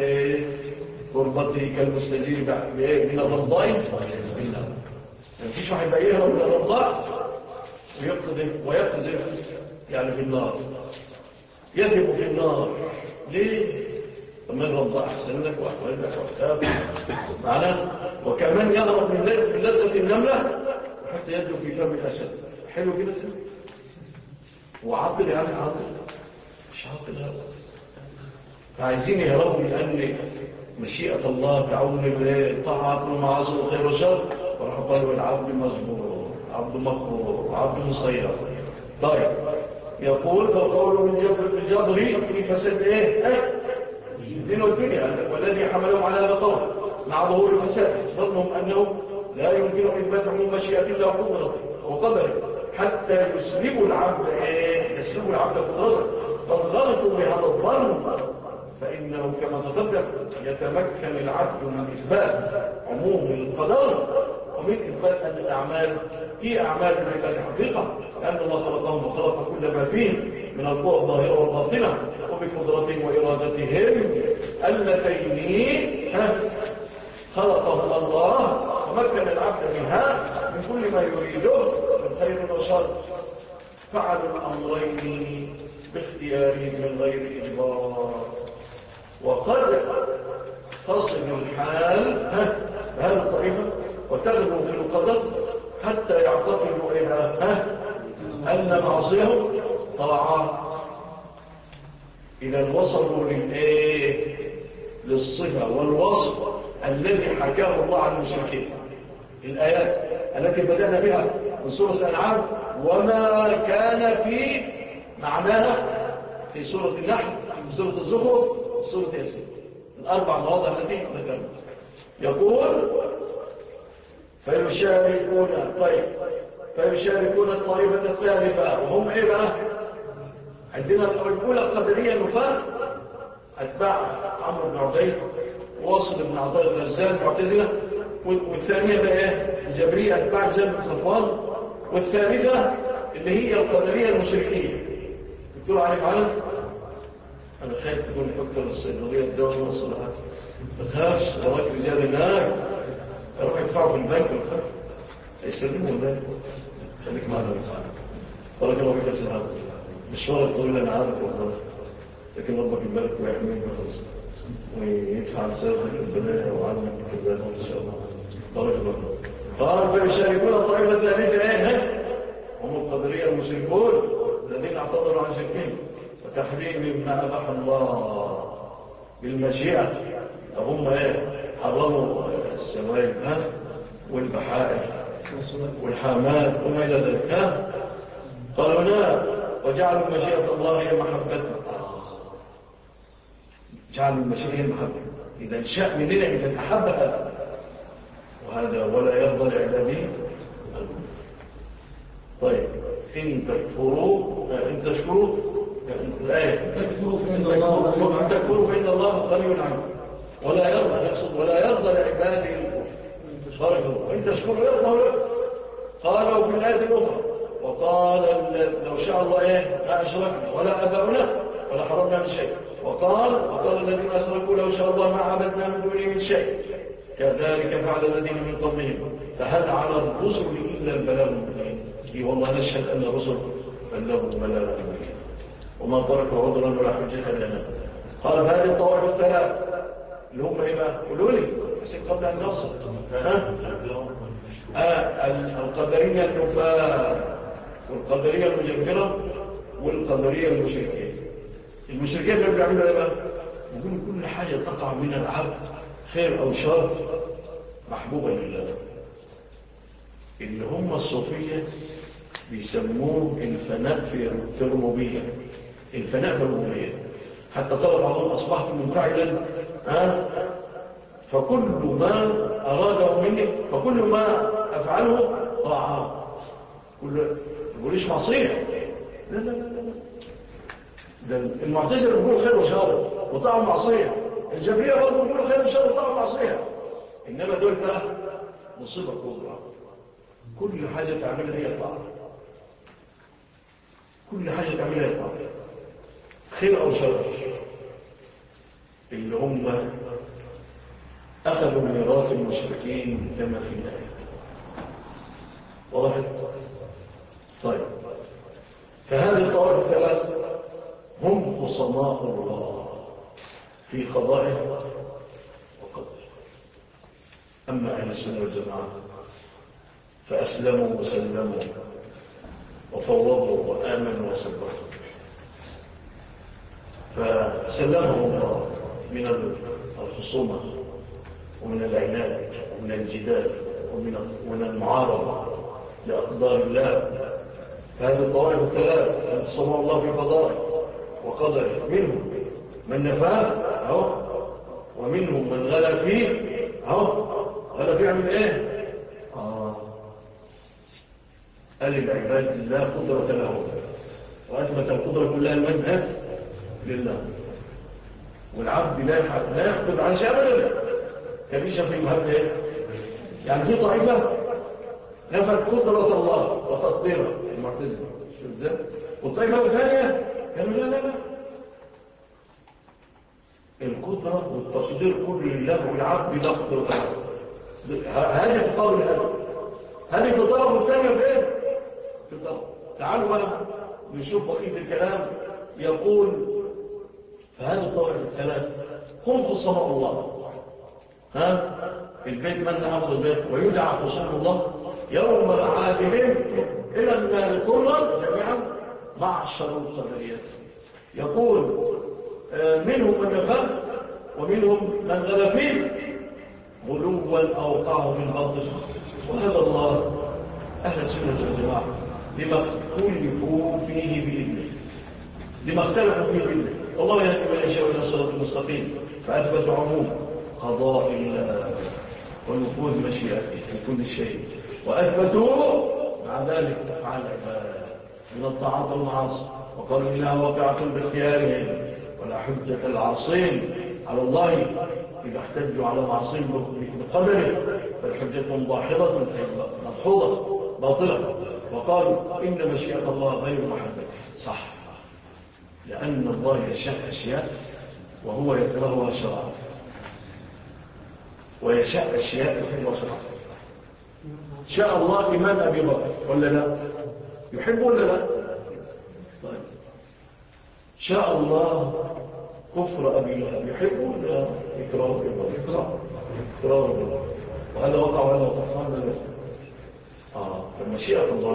قربته كالمستجير من الرضاء بالنار. يعني فيش واحد بقى يهرب من الرضاء ويقذف يعني في النار، يذهب في النار. ليه؟ ثم الرضاء أحسن لك وأحوال لك وأحتاب معنا. وكمان يهرب من لذة النملة حتى يدلو في فم الأسد. حلو كده سنة وعقل، يعني عقل مش عقل هذا. فعايزين يهربوا من أن مشيئة الله تعون الطاعات والمعاصي والخير والشر، وراح قالوا العبد مجبور، عبد مقهور، عبد مسير. طيب، يقول فالقول بالجبر في فساد الدين والدنيا، والذي حملهم على هذا القول مع ظهور الفساد ظنهم أنه لا يمكن إثبات عموم مشيئة الله وقدره حتى يسلبوا العبد قدرته. فانغلطوا بهذا الظن، فإنه كما تقدم يتمكن العبد من إثبات عموم القدر ومن إثبات أن الأعمال هي أعمال العباد حقيقة، لأن الله خلقهم وخلق كل ما فيه من القوى الظاهرة والباطنة، وبقدرتهم وإرادتهم اللتين خلقهما الله، فمكن العبد منها من كل ما يريده من خير وشر. فعلوا الأمرين باختيارهم من غير إجبار، وقد تصل الحال بهذه الطريقة وتغلو في القدر حتى يعتقدوا أن معصيهم طاعات. إذا وصلوا للصفة والوصف الذي حكاه الله عن المشركين. الآيات التي بدأنا بها من سورة الأنعام وما كان في معناها في سورة النحل، في سورة الزخرف، في سورة ياسين، الأربع مواضع التي ذكرنا. يقول فيشاركون الطائفة الثالثة، وهم بقى؟ عندنا الأولى القدرية النفاة أتباع عمرو بن عبيد واصل بن عطاء الغزال المعتزلة، والثانية بقى الجبرية أتباع جابر بن صفوان، والثالثة اللي هي القدرية المشركية. تقولوا عليه معنا؟ أنا خايف تكون أكثر الصيدلية الدواء وصلها، ما تخافش، وراك رجال هناك أروح يدفعوا في البنك والخف هيسلموا البنك. خليك معنا بارك الله فيك يا سيدنا، مشوارك طويل أنا عارف والله، لكن ربك يبارك ويحميك وخلص ويدفع لسابق البلاء وعلمك الكبيرات إن شاء الله. بارك الله فيك. قال فيشاركون الطائفة الثالثة هم القدرية المشركون الذين اعتذروا عن شركهم وتحريم ما أباح الله بالمشيئة. هم حرموا السوائل والبحائر والحامات وما إلى ذلك. قالوا لا، وجعلوا مشيئة الله هي محبتنا. جعلوا المشيئة هي محبتنا، إذا شاء مننا إذا أحب هذا وهذا ولا يرضى لعباده. طيب، إن تشكروا الآية تكفروا فإن الله غني عنكم ولا يرضى يقصد ولا يرضى لعباده الكفر، وإن تشكروا يرضى لكم. قالوا في الآية الأخرى وقال لو شاء الله ما أشركنا ولا أباؤنا ولا حرمنا من شيء، وقال الذين أشركوا لو شاء الله ما عبدنا من دونه من شيء كذلك فعل الذين من قبلهم فهل على الرسل إلا البلاغ المبين. والله نشهد أن الرسل بلغوا بلاغ المبين وما تركوا عذرا ولا حجة لنا. قال هذه الطوائف الثلاث اللي هم بقى قولوا لي بس قبل أن نوصل القدرية النفاة والقدرية المجبرة والقدرية المشركين. المشركين اللي بيعملوا ايه بقى؟ يقولوا كل حاجة تقع من العبد خير أو شر محبوبة لله. اللي هم الصوفية بيسموه الفناء في الربوبية. الفناء في الربوبية حتى قال بعضهم أصبحت منفعلا فكل ما أراده مني فكل ما أفعله طاعات. يقوليش معصية. لا لا لا لا. المعتزلة بيقولوا خير وشر وطاعوا معصية. الجبرية برضه بيقولوا خير وشر وطاعوا معصية. إنما دول بقى مصيبة كبرى. كل حاجة تعملها هي طاعة. كل حاجة تعملها هي طاعة خير أو شر. اللي هم أخذوا ميراث المشركين كما في الآية. واضح؟ طيب فهذه الطوائف الثلاث هم خصماء الله في قضائه وقدره. أما أهل السنة والجماعة فأسلموا وسلموا وفوضوا وآمنوا وصبروا فسلمهم الله من الخصومة ومن العناد ومن الجدال ومن المعارضة لأقدار الله. فهذه الطوائف الثلاث انتصموا الله في قضائه وقدره. منهم من نفاه ومنهم من غلى فيه غلى فيه عمل ايه؟ قال العباد لا قدرة له وأثبت القدرة كلها لمن؟ لله. والعبد لا يقدر على شيء أبدا. كبيشة في مهد ايه؟ يعني في طائفة نفت قدرة الله وتقديره المعتزلة شو ازاي؟ والطائفة الثانية قالوا لا لا لا القدرة والتقدير كل لله والعبد لا قدرة له. هذه في طرف هذه في طرف الثانية فين؟ في طرف. تعالوا بقى نشوف بقية الكلام. يقول فهذه الطوائف الثلاث هم خصماء الله. البيت من حفظ البيت ويدعى خصوم الله يوم معادهم إلى النار كلا جميعا معشر القدريات. يقول منهم من نفاه ومنهم من غلى فيه غلوا أوقعه من باطل. وهذا الله أهل السنة والجماعة لما اختلفوا فيه بإذنه لما اختلفوا فيه بإذنه. والله يهدي من يشاء إلى صراط المستقيم. فأثبتوا عموم قضاء الله ونفوذ مشيئته في كل شيء وأثبتوا مع ذلك أفعال العباد من الطاعات والمعاصي. وقالوا إنها واقعة باختيارهم ولا حجة العاصين على الله إذا احتجوا على معصيهم بقدره فالحجة ضاحضة مضحوضة باطلة. وقالوا إن مشيئة الله غير محددة. صح، لأن الله يشاء أشياء وهو يكرهها شرعا ويشاء أشياء يحبها شرعا. شاء الله إيمان أبي بكر ولا لا؟ يحب ولا لا؟ طيب شاء الله كفر أبي لهب يحب ولا إكراه؟ إكراه. وهذا وقع وهذا وقع فالمشيئة الله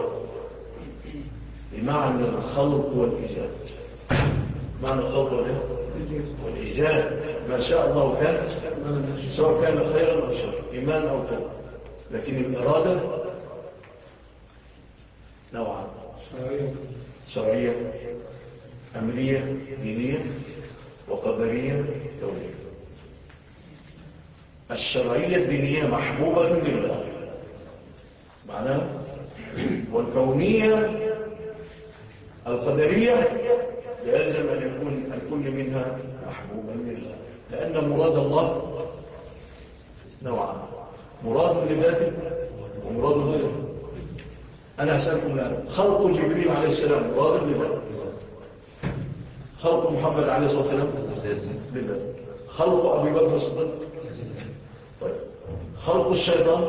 بمعنى الخلق والإيجاد. معنى الخلق والإيجاد ما شاء الله كان سواء كان خيرا أو شر إيمان أو كفر. لكن الإرادة نوعا شرعية أمرية دينية وقدرية كونية. الشرعية الدينية محبوبة لله معناها، والكونية القدرية يلزم أن يكون الكل منها محبوبا لله، لأن مراد الله نوعا مراد لذاته ومراد غيره. أنا أسألكم الآن خلق جبريل عليه السلام مراد لذاته، خلق محمد عليه الصلاة والسلام لله، خلق أبي بكر الصديق، طيب خلق الشيطان،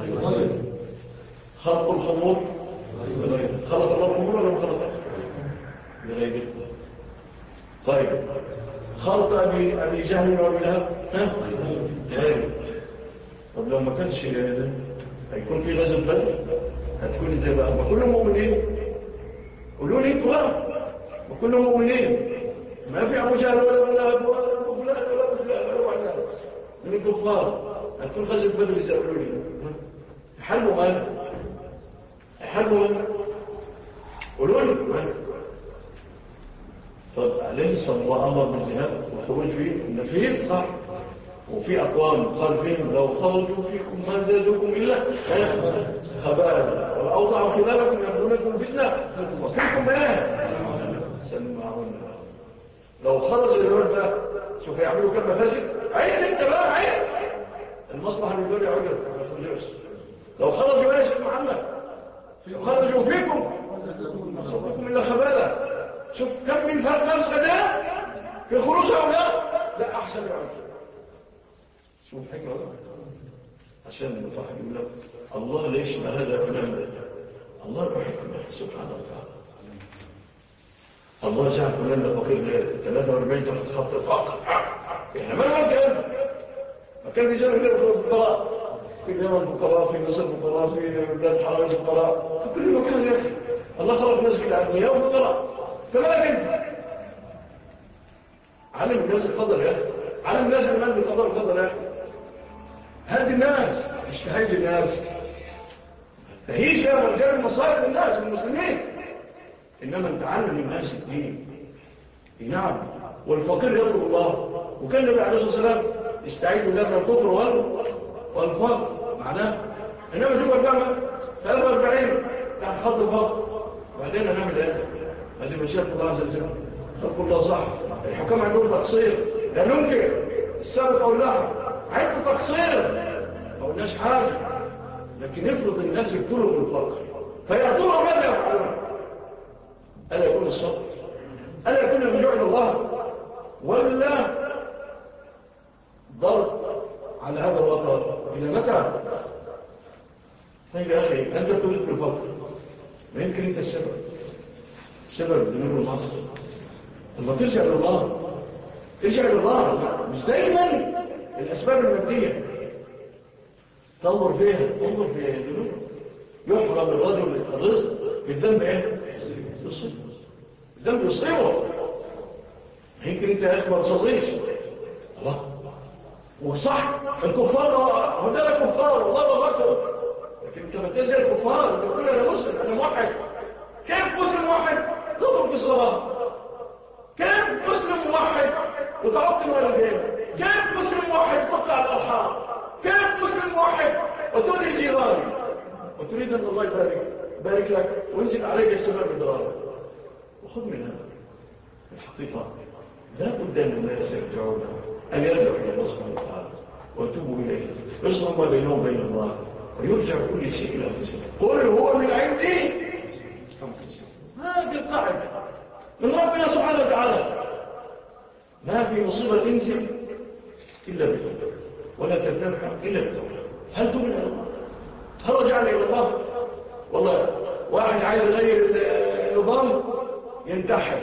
خلق الخمور، خلق الله الخمور ولا ما خلق لغيره؟ طيب خلق أبي جهل وأبي لهب غيره. طب لو ما كانش هيكون في غزوة بدر هتكون ازاي بقى؟ ما كلهم مؤمنين. قولوا لي انتوا بقى، ما كلهم مؤمنين، ما في ابو جهل ولا ابو لهب ولا ابو فلان ولا ابو فلان ولا وعلان من الكفار. هتكون غزوة بدر ازاي؟ قولوا لي. يحاربوا مالك، يحاربوا مالك، قولوا لي. طب عليه الصلاة والسلام أمر بالجهاد والخروج فيه النفير صح، وفي أقوام قال فيهم لو خرجوا فيكم ما زادوكم إلا خبالا والأوضع خلالكم يبدونكم فتنة وفيكم إيه سمعون. لو خرج الرجل ده شوف يعملوا كم مفاسد. عين انت بقى، عين المصلحة اللي يقول يعجل ما يخرجوش. لو خرجوا يا شيخ محمد لو خرجوا فيكم ما زادوكم إلا خبالا. شوف كم من فرق ده في خروج هؤلاء، لا أحسن يعرف. شوف حكمة عشان نفهم لك الله ليش ما هذا فلان ده. الله بحكمه سبحانه وتعالى. الله جعل فلان ده فقير 43 تحت خط الفقر. احنا ما نوجه ما كان في زمن الفقراء، في اليمن الفقراء، في مصر الفقراء، في بلاد الحرام الفقراء، في كل مكان يا اخي. الله خلق ناس كالأغنياء وفقراء. فلكن علم الناس القدر يا اخي، علم الناس المال بالقدر القدر يا اخي. هذه الناس مش تهيج الناس، تهيج يا رجال المصائب الناس المسلمين، انما انت علم الناس الدين. نعم، والفقير يطلب الله. وكان النبي عليه الصلاه والسلام يستعيد بالله من الكفر والفقر معناه انما تبقى الجامعه 43 تحت خط الفقر. وبعدين نعمل ايه؟ هذه مشيئة الله عز وجل. خلق الله صح. الحكام عندهم تقصير لا ننكر السابق او اللحظه، عندهم تقصير ما قلناش حاجه، لكن يفرض الناس يبتلوا بالفقر فيأتون ماذا يفعلون؟ ألا يكون الصبر؟ ألا يكون الرجوع إلى الله؟ ولا ضرب على هذا الوطن إلى متى؟ طيب يا أخي أنت تريد بالفقر، ما يمكن أنت السبب ذنوب المعصية. لما ترجع إلى الله، ترجع إلى الله، مش دايما الأسباب المادية تنظر فيها الذنوب. يحرم الرجل الرزق بالذنب ايه؟ يصيبه الذنب يصيبه. يمكن انت يا اخي ما تصليش الله وصح الكفار هذول كفار والله رزقهم، لكن انت ما تزال الكفار انت تقول انا مسلم انا موحد. كيف مسلم موحد تضرب في الصلاه؟ كيف مسلم موحد وتعطي الوالدين؟ كيف مسلم موحد تقطع الارحام؟ كيف مسلم موحد وتؤذي الجيران وتريد ان الله يبارك لك وينزل عليك السماء بدرارك؟ وخذ من هذا الحقيقه لا بد ان الناس يرجعون ان يرجعوا الى الله سبحانه وتعالى ويتوبوا اليه ويصلحوا ما بينهم وبين الله ويرجع كل شيء الى انفسهم. قل هو من عندي هذه القاعده من ربنا سبحانه وتعالى. ما في مصيبه تنزل الا بالتوبه ولا ترتفع الا بالتوبه. هل تؤمن الى الله؟ هل رجعنا الى الله؟ والله واحد عايز يغير النظام ينتحر.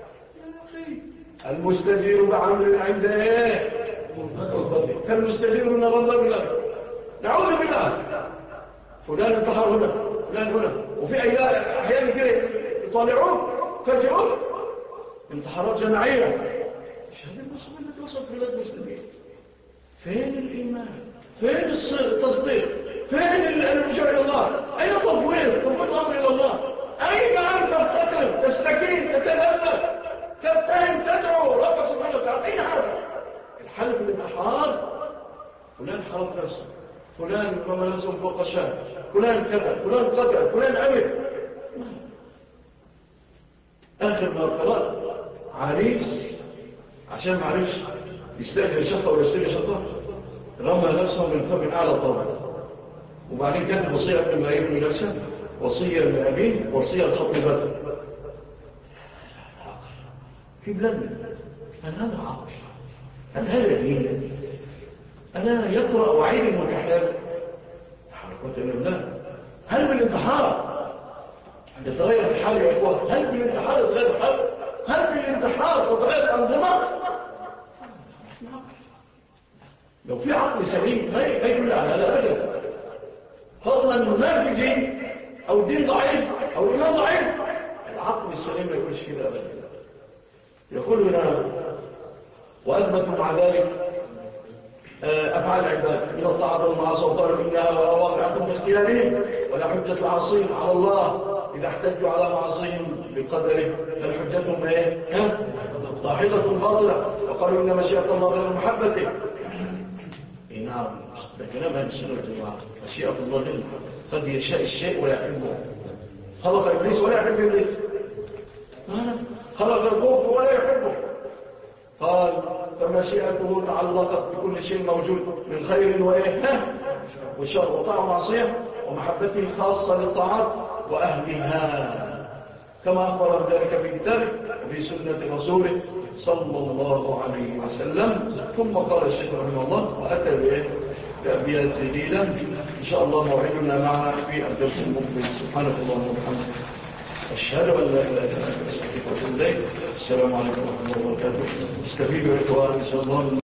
المستجير بعمل عند ايه؟ كالمستجير من الرضا بالله. نعوذ بالله. فلان انتحر هنا فلان هنا، وفي احيانا كده يطالعوه فجأوه انتحارات جماعيه. مش هذه المصيبه التي وصلت في بلاد المسلمين. فين الايمان؟ فين التصديق؟ فين الرجوع الى الله؟ اين تفويض الامر الى الله؟ اين انت تفتقر تستكين تتذلل تبتهم تدعو رب سبحانه وتعالى؟ اين هذا؟ الحل في الانتحار فلان حرق نفسه، فلان رمى نفسه فوق الشام، فلان كذا، فلان قتل، فلان عمل. اخر ما قرأت عريس عشان ما عرفش يستأجر شقة ولا يشتري شقة رمى نفسه من فم اعلى طبعا، وبعدين كانت وصية قبل ما يبني نفسه، وصية لأبيه، وصية لخطيبته. في بلادنا هل هذا عقل؟ هل هذا دين؟ أنا يقرأ وعيد المنتحر حركة الله. هل بالانتحار يتغير الحال يا إخوة؟ هل بالانتحار يتغير الحال؟ هل بالانتحار تتغير الأنظمة؟ لو في عقل سليم ما يدل على هذا أبدا. فضلا من ما في دين أو الدين ضعيف أو الإيمان ضعيف. العقل السليم ما يقولش كده أبدا. يقول هنا وأثبتوا مع ذلك أفعال العباد من الطاعة والمعاصي وقالوا إنها وواقعكم باختيارهم ولا حجة العاصين على الله إذا احتجوا على معاصيهم بقدره بل حجتهم إيه؟ ضاحكة باطلة وقالوا إن مشيئة الله غير محبته. نعم ده كلام هذه السنة والجماعة. مشيئة الله غير محبته قد يشاء الشيء ولا يحبه. خلق إبليس ولا يحب إبليس، خلق الكفر ولا يحبه. قال فمشيئته تعلقت بكل شيء موجود من خير وإيه وشر وطاعة معصية ومحبته خاصة للطاعات وأهلها كما أخبر ذلك في كتابه وفي سنة رسوله صلى الله عليه وسلم. ثم قال الشيخ رحمه الله وأتى بأبيات جديدة إن شاء الله موعدنا معها في الدرس المقبل. سبحانك اللهم وبحمدك أشهد أن لا إله إلا أنت أستغفرك وأتوب إليك. السلام عليكم ورحمة الله وبركاته. استفيدوا يا إخوان إن شاء الله.